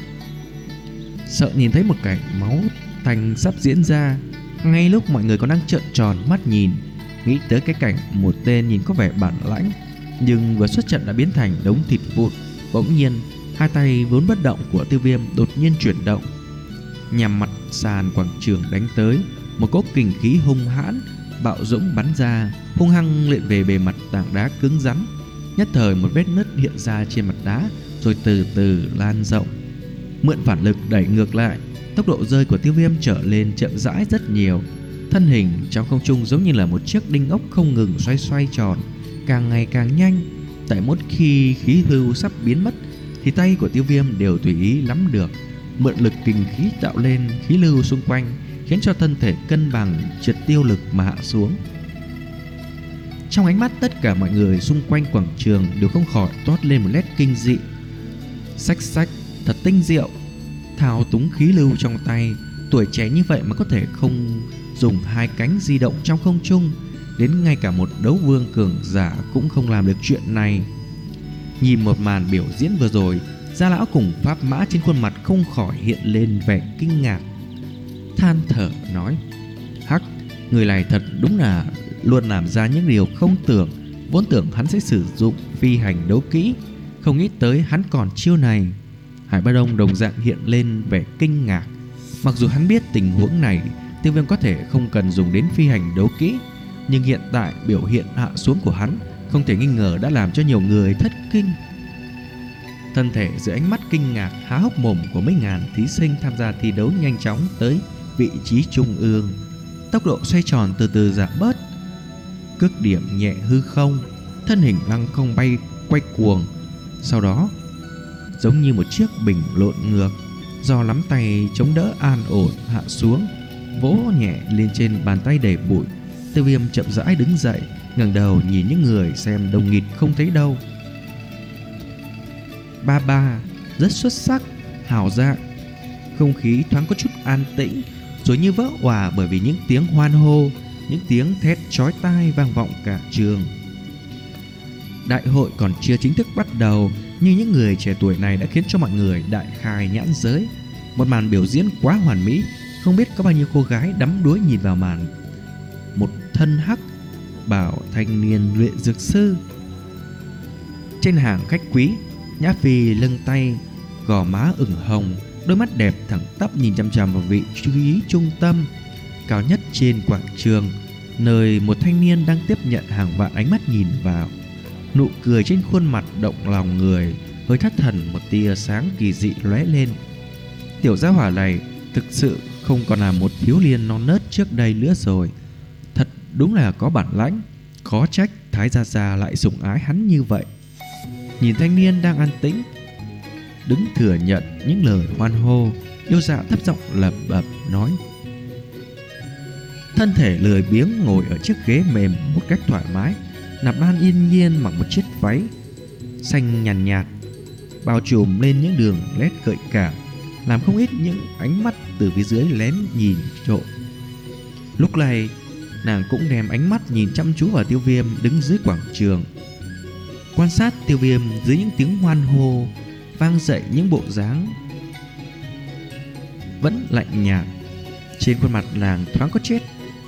sợ nhìn thấy một cảnh máu tanh sắp diễn ra. Ngay lúc mọi người còn đang trợn tròn mắt nhìn, nghĩ tới cái cảnh một tên nhìn có vẻ bản lãnh nhưng vừa xuất trận đã biến thành đống thịt vụn, bỗng nhiên hai tay vốn bất động của Tiêu Viêm đột nhiên chuyển động, nhằm mặt sàn quảng trường đánh tới. Một cỗ kình khí hung hãn bạo dũng bắn ra, hung hăng lện về bề mặt tảng đá cứng rắn. Nhất thời một vết nứt hiện ra trên mặt đá, rồi từ từ lan rộng. Mượn phản lực đẩy ngược lại, tốc độ rơi của Tiêu Viêm trở lên chậm rãi rất nhiều. Thân hình trong không trung giống như là một chiếc đinh ốc không ngừng xoay xoay tròn, càng ngày càng nhanh. Tại mỗi khi khí lưu sắp biến mất thì tay của Tiêu Viêm đều tùy ý lắm được, mượn lực kình khí tạo lên khí lưu xung quanh, khiến cho thân thể cân bằng triệt tiêu lực mà hạ xuống. Trong ánh mắt tất cả mọi người xung quanh quảng trường đều không khỏi toát lên một nét kinh dị. Xách xách, thật tinh diệu, thao túng khí lưu trong tay, tuổi trẻ như vậy mà có thể không dùng hai cánh di động trong không trung, đến ngay cả một đấu vương cường giả cũng không làm được chuyện này. Nhìn một màn biểu diễn vừa rồi, Gia lão cùng pháp mã trên khuôn mặt không khỏi hiện lên vẻ kinh ngạc, than thở nói: "Hắc, người này thật đúng là luôn làm ra những điều không tưởng. Vốn tưởng hắn sẽ sử dụng phi hành đấu kỹ, không nghĩ tới hắn còn chiêu này." Hải Bá Đông đồng dạng hiện lên vẻ kinh ngạc. Mặc dù hắn biết tình huống này Tiêu Viêm có thể không cần dùng đến phi hành đấu kỹ, nhưng hiện tại biểu hiện hạ xuống của hắn không thể nghi ngờ đã làm cho nhiều người thất kinh. Thân thể dưới ánh mắt kinh ngạc há hốc mồm của mấy ngàn thí sinh tham gia thi đấu nhanh chóng tới vị trí trung ương. Tốc độ xoay tròn từ từ giảm bớt, cước điểm nhẹ hư không, thân hình lăng không bay quay cuồng. Sau đó giống như một chiếc bình lộn ngược, do nắm tay chống đỡ an ổn hạ xuống, vỗ nhẹ lên trên bàn tay đầy bụi. Tiêu Viêm chậm rãi đứng dậy, ngẩng đầu nhìn những người xem đông nghịt không thấy đâu. Ba ba rất xuất sắc, hào dạng. Không khí thoáng có chút an tĩnh, rồi như vỡ òa bởi vì những tiếng hoan hô, những tiếng thét chói tai vang vọng cả trường. Đại hội còn chưa chính thức bắt đầu, nhưng những người trẻ tuổi này đã khiến cho mọi người đại khai nhãn giới. Một màn biểu diễn quá hoàn mỹ, không biết có bao nhiêu cô gái đắm đuối nhìn vào màn. Một thân hắc bảo thanh niên luyện dược sư trên hàng khách quý, Nhã Phi lưng tay, gò má ửng hồng, đôi mắt đẹp thẳng tắp nhìn chằm chằm vào vị trí trung tâm cao nhất trên quảng trường, nơi một thanh niên đang tiếp nhận hàng vạn ánh mắt nhìn vào. Nụ cười trên khuôn mặt động lòng người, hơi thất thần một tia sáng kỳ dị lóe lên. Tiểu gia hỏa này thực sự không còn là một thiếu niên non nớt trước đây nữa rồi. Thật đúng là có bản lãnh, khó trách Thái gia gia lại sủng ái hắn như vậy. Nhìn thanh niên đang an tĩnh đứng thừa nhận những lời hoan hô, Yêu Dạ thấp giọng lẩm bẩm nói: thân thể lười biếng ngồi ở chiếc ghế mềm một cách thoải mái. Nạp Lan yên nhiên mặc một chiếc váy xanh nhàn nhạt, nhạt bao trùm lên những đường nét gợi cảm, làm không ít những ánh mắt từ phía dưới lén nhìn trộm. Lúc này nàng cũng đem ánh mắt nhìn chăm chú vào Tiêu Viêm đứng dưới quảng trường, quan sát Tiêu Viêm dưới những tiếng hoan hô vang dậy. Những bộ dáng vẫn lạnh nhạt trên khuôn mặt nàng thoáng có chết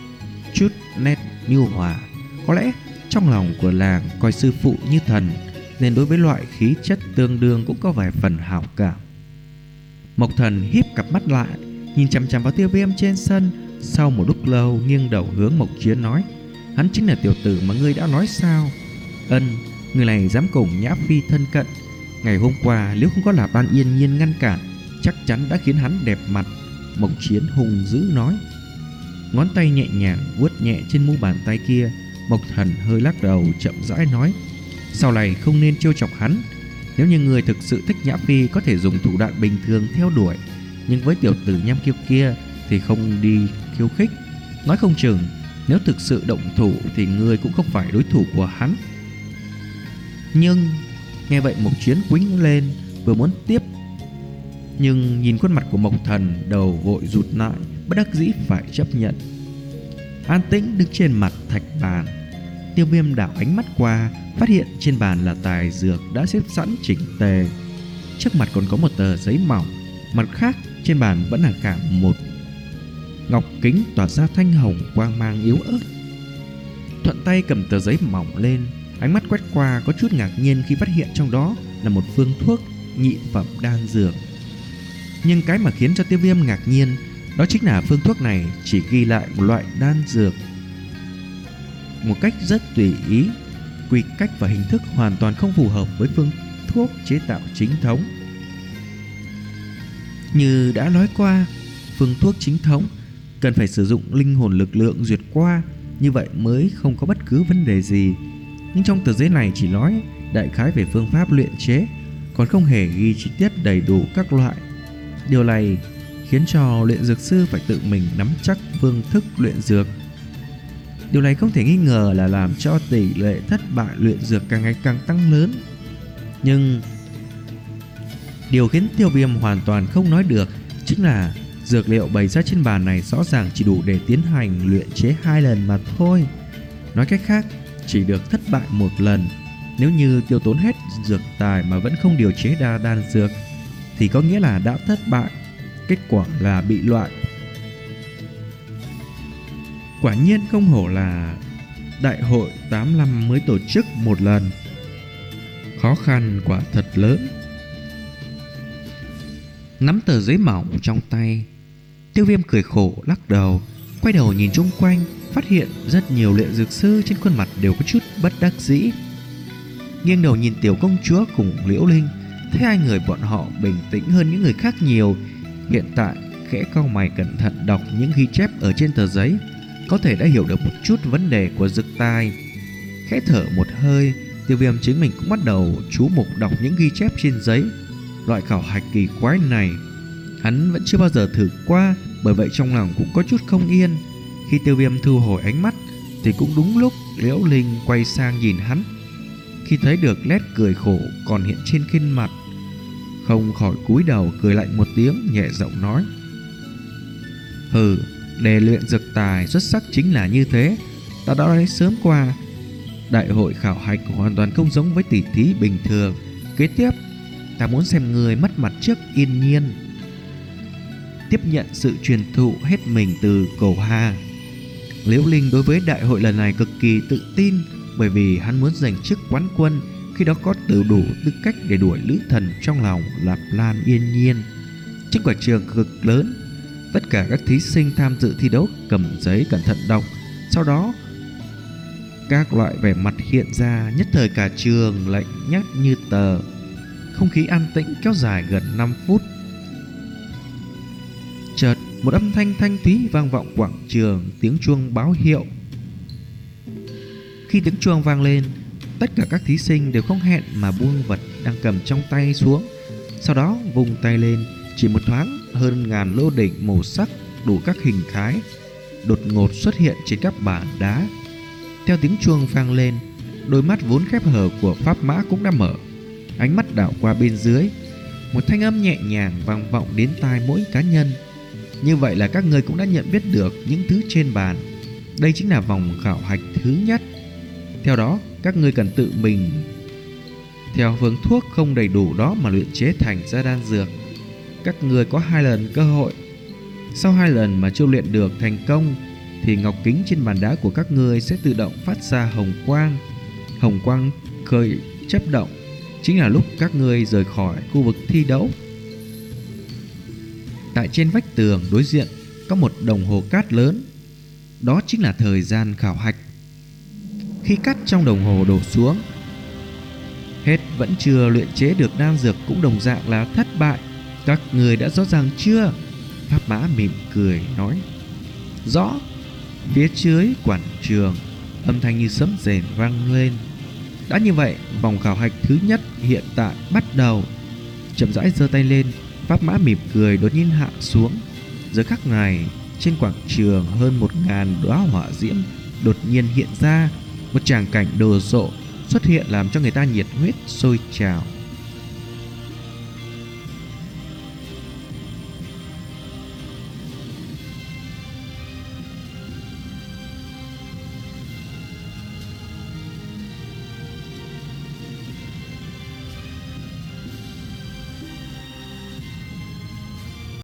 chút nét nhu hòa. Có lẽ trong lòng của làng coi sư phụ như thần, nên đối với loại khí chất tương đương cũng có vài phần hảo cảm. Mộc Thần híp cặp mắt lại, nhìn chằm chằm vào Tiêu Viêm trên sân. Sau một lúc lâu nghiêng đầu hướng Mộc Chiến nói: hắn chính là tiểu tử mà ngươi đã nói sao? Ân, người này dám cùng Nhã Phi thân cận. Ngày hôm qua nếu không có là Ban Yên Nhiên ngăn cản, chắc chắn đã khiến hắn đẹp mặt. Mộc Chiến hung dữ nói. Ngón tay nhẹ nhàng vuốt nhẹ trên mu bàn tay kia. Mộc Thần hơi lắc đầu chậm rãi nói: sau này không nên trêu chọc hắn. Nếu như người thực sự thích Nhã Phi, có thể dùng thủ đoạn bình thường theo đuổi, nhưng với tiểu tử nham kiêu kia thì không đi khiêu khích. Nói không chừng nếu thực sự động thủ thì người cũng không phải đối thủ của hắn. Nhưng nghe vậy Mộc Chiến quĩnh lên, vừa muốn tiếp, nhưng nhìn khuôn mặt của Mộc Thần, đầu vội rụt lại, bất đắc dĩ phải chấp nhận. An tĩnh đứng trên mặt thạch bàn, Tiêu Viêm đảo ánh mắt qua, phát hiện trên bàn là tài dược đã xếp sẵn chỉnh tề. Trước mặt còn có một tờ giấy mỏng, mặt khác trên bàn vẫn là cả một ngọc kính tỏa ra thanh hồng quang mang yếu ớt. Thuận tay cầm tờ giấy mỏng lên, ánh mắt quét qua có chút ngạc nhiên khi phát hiện trong đó là một phương thuốc nhị phẩm đan dược. Nhưng cái mà khiến cho Tiêu Viêm ngạc nhiên đó chính là phương thuốc này chỉ ghi lại một loại đan dược một cách rất tùy ý, quy cách và hình thức hoàn toàn không phù hợp với phương thuốc chế tạo chính thống. Như đã nói qua, phương thuốc chính thống cần phải sử dụng linh hồn lực lượng duyệt qua, như vậy mới không có bất cứ vấn đề gì. Nhưng trong tờ giấy này chỉ nói đại khái về phương pháp luyện chế, còn không hề ghi chi tiết đầy đủ các loại. Điều này khiến cho luyện dược sư phải tự mình nắm chắc phương thức luyện dược. Điều này không thể nghi ngờ là làm cho tỷ lệ thất bại luyện dược càng ngày càng tăng lớn. Nhưng điều khiến Tiêu Viêm hoàn toàn không nói được chính là dược liệu bày ra trên bàn này rõ ràng chỉ đủ để tiến hành luyện chế hai lần mà thôi. Nói cách khác, chỉ được thất bại một lần. Nếu như tiêu tốn hết dược tài mà vẫn không điều chế ra đan dược thì có nghĩa là đã thất bại, kết quả là bị loại. Quả nhiên không hổ là đại hội tám năm mới tổ chức một lần, khó khăn quả thật lớn. Nắm tờ giấy mỏng trong tay, Tiêu Viêm cười khổ lắc đầu, quay đầu nhìn chung quanh, phát hiện rất nhiều luyện dược sư trên khuôn mặt đều có chút bất đắc dĩ. Nghiêng đầu nhìn Tiểu Công Chúa cùng Liễu Linh, thấy hai người bọn họ bình tĩnh hơn những người khác nhiều. Hiện tại khẽ cau mày cẩn thận đọc những ghi chép ở trên tờ giấy, có thể đã hiểu được một chút vấn đề của dược tài. Khẽ thở một hơi, Tiêu Viêm chính mình cũng bắt đầu chú mục đọc những ghi chép trên giấy. Loại khảo hạch kỳ quái này hắn vẫn chưa bao giờ thử qua, bởi vậy trong lòng cũng có chút không yên. Khi Tiêu Viêm thu hồi ánh mắt thì cũng đúng lúc Liễu Linh quay sang nhìn hắn. Khi thấy được nét cười khổ còn hiện trên khuôn mặt, không khỏi cúi đầu cười lạnh một tiếng, nhẹ giọng nói: hừ, để luyện dược tài xuất sắc chính là như thế. Ta đã nói sớm qua, đại hội khảo hạch hoàn toàn không giống với tỷ thí bình thường. Kế tiếp, ta muốn xem người mất mặt trước Yên Nhiên, tiếp nhận sự truyền thụ hết mình từ Cổ Hà. Liễu Linh đối với đại hội lần này cực kỳ tự tin, bởi vì hắn muốn giành chức quán quân, khi đó có từ đủ tư cách để đuổi lữ thần trong lòng Lạp Lan Yên Nhiên. Trên quảng trường cực lớn, tất cả các thí sinh tham dự thi đấu cầm giấy cẩn thận đọc, sau đó các loại vẻ mặt hiện ra, nhất thời cả trường lạnh nhạt như tờ. Không khí an tĩnh kéo dài gần năm phút. Chợt một âm thanh thanh thúy vang vọng quảng trường, tiếng chuông báo hiệu. Khi tiếng chuông vang lên, tất cả các thí sinh đều không hẹn mà buông vật đang cầm trong tay xuống, sau đó vung tay lên. Chỉ một thoáng, hơn ngàn lô đỉnh màu sắc đủ các hình thái đột ngột xuất hiện trên các bàn đá. Theo tiếng chuông vang lên, đôi mắt vốn khép hờ của Pháp Mã cũng đã mở. Ánh mắt đảo qua bên dưới, một thanh âm nhẹ nhàng vang vọng đến tai mỗi cá nhân. Như vậy là các người cũng đã nhận biết được những thứ trên bàn. Đây chính là vòng khảo hạch thứ nhất. Theo đó, các ngươi cần tự mình theo phương thuốc không đầy đủ đó mà luyện chế thành ra đan dược. Các ngươi có hai lần cơ hội. Sau hai lần mà chưa luyện được thành công thì ngọc kính trên bàn đá của các ngươi sẽ tự động phát ra hồng quang. Hồng quang khởi chấp động chính là lúc các ngươi rời khỏi khu vực thi đấu. Tại trên vách tường đối diện có một đồng hồ cát lớn, đó chính là thời gian khảo hạch. Khi cát trong đồng hồ đổ xuống hết vẫn chưa luyện chế được đan dược cũng đồng dạng là thất bại. Các người đã rõ ràng chưa? Pháp Mã mỉm cười nói. Rõ. Phía dưới quảng trường âm thanh như sấm rền vang lên. Đã như vậy, vòng khảo hạch thứ nhất hiện tại bắt đầu. Chậm rãi giơ tay lên, Pháp Mã mỉm cười đột nhiên hạ xuống. Giờ khắc này, trên quảng trường hơn một ngàn đóa hỏa diễm đột nhiên hiện ra. Một tràng cảnh đồ sộ xuất hiện làm cho người ta nhiệt huyết sôi trào.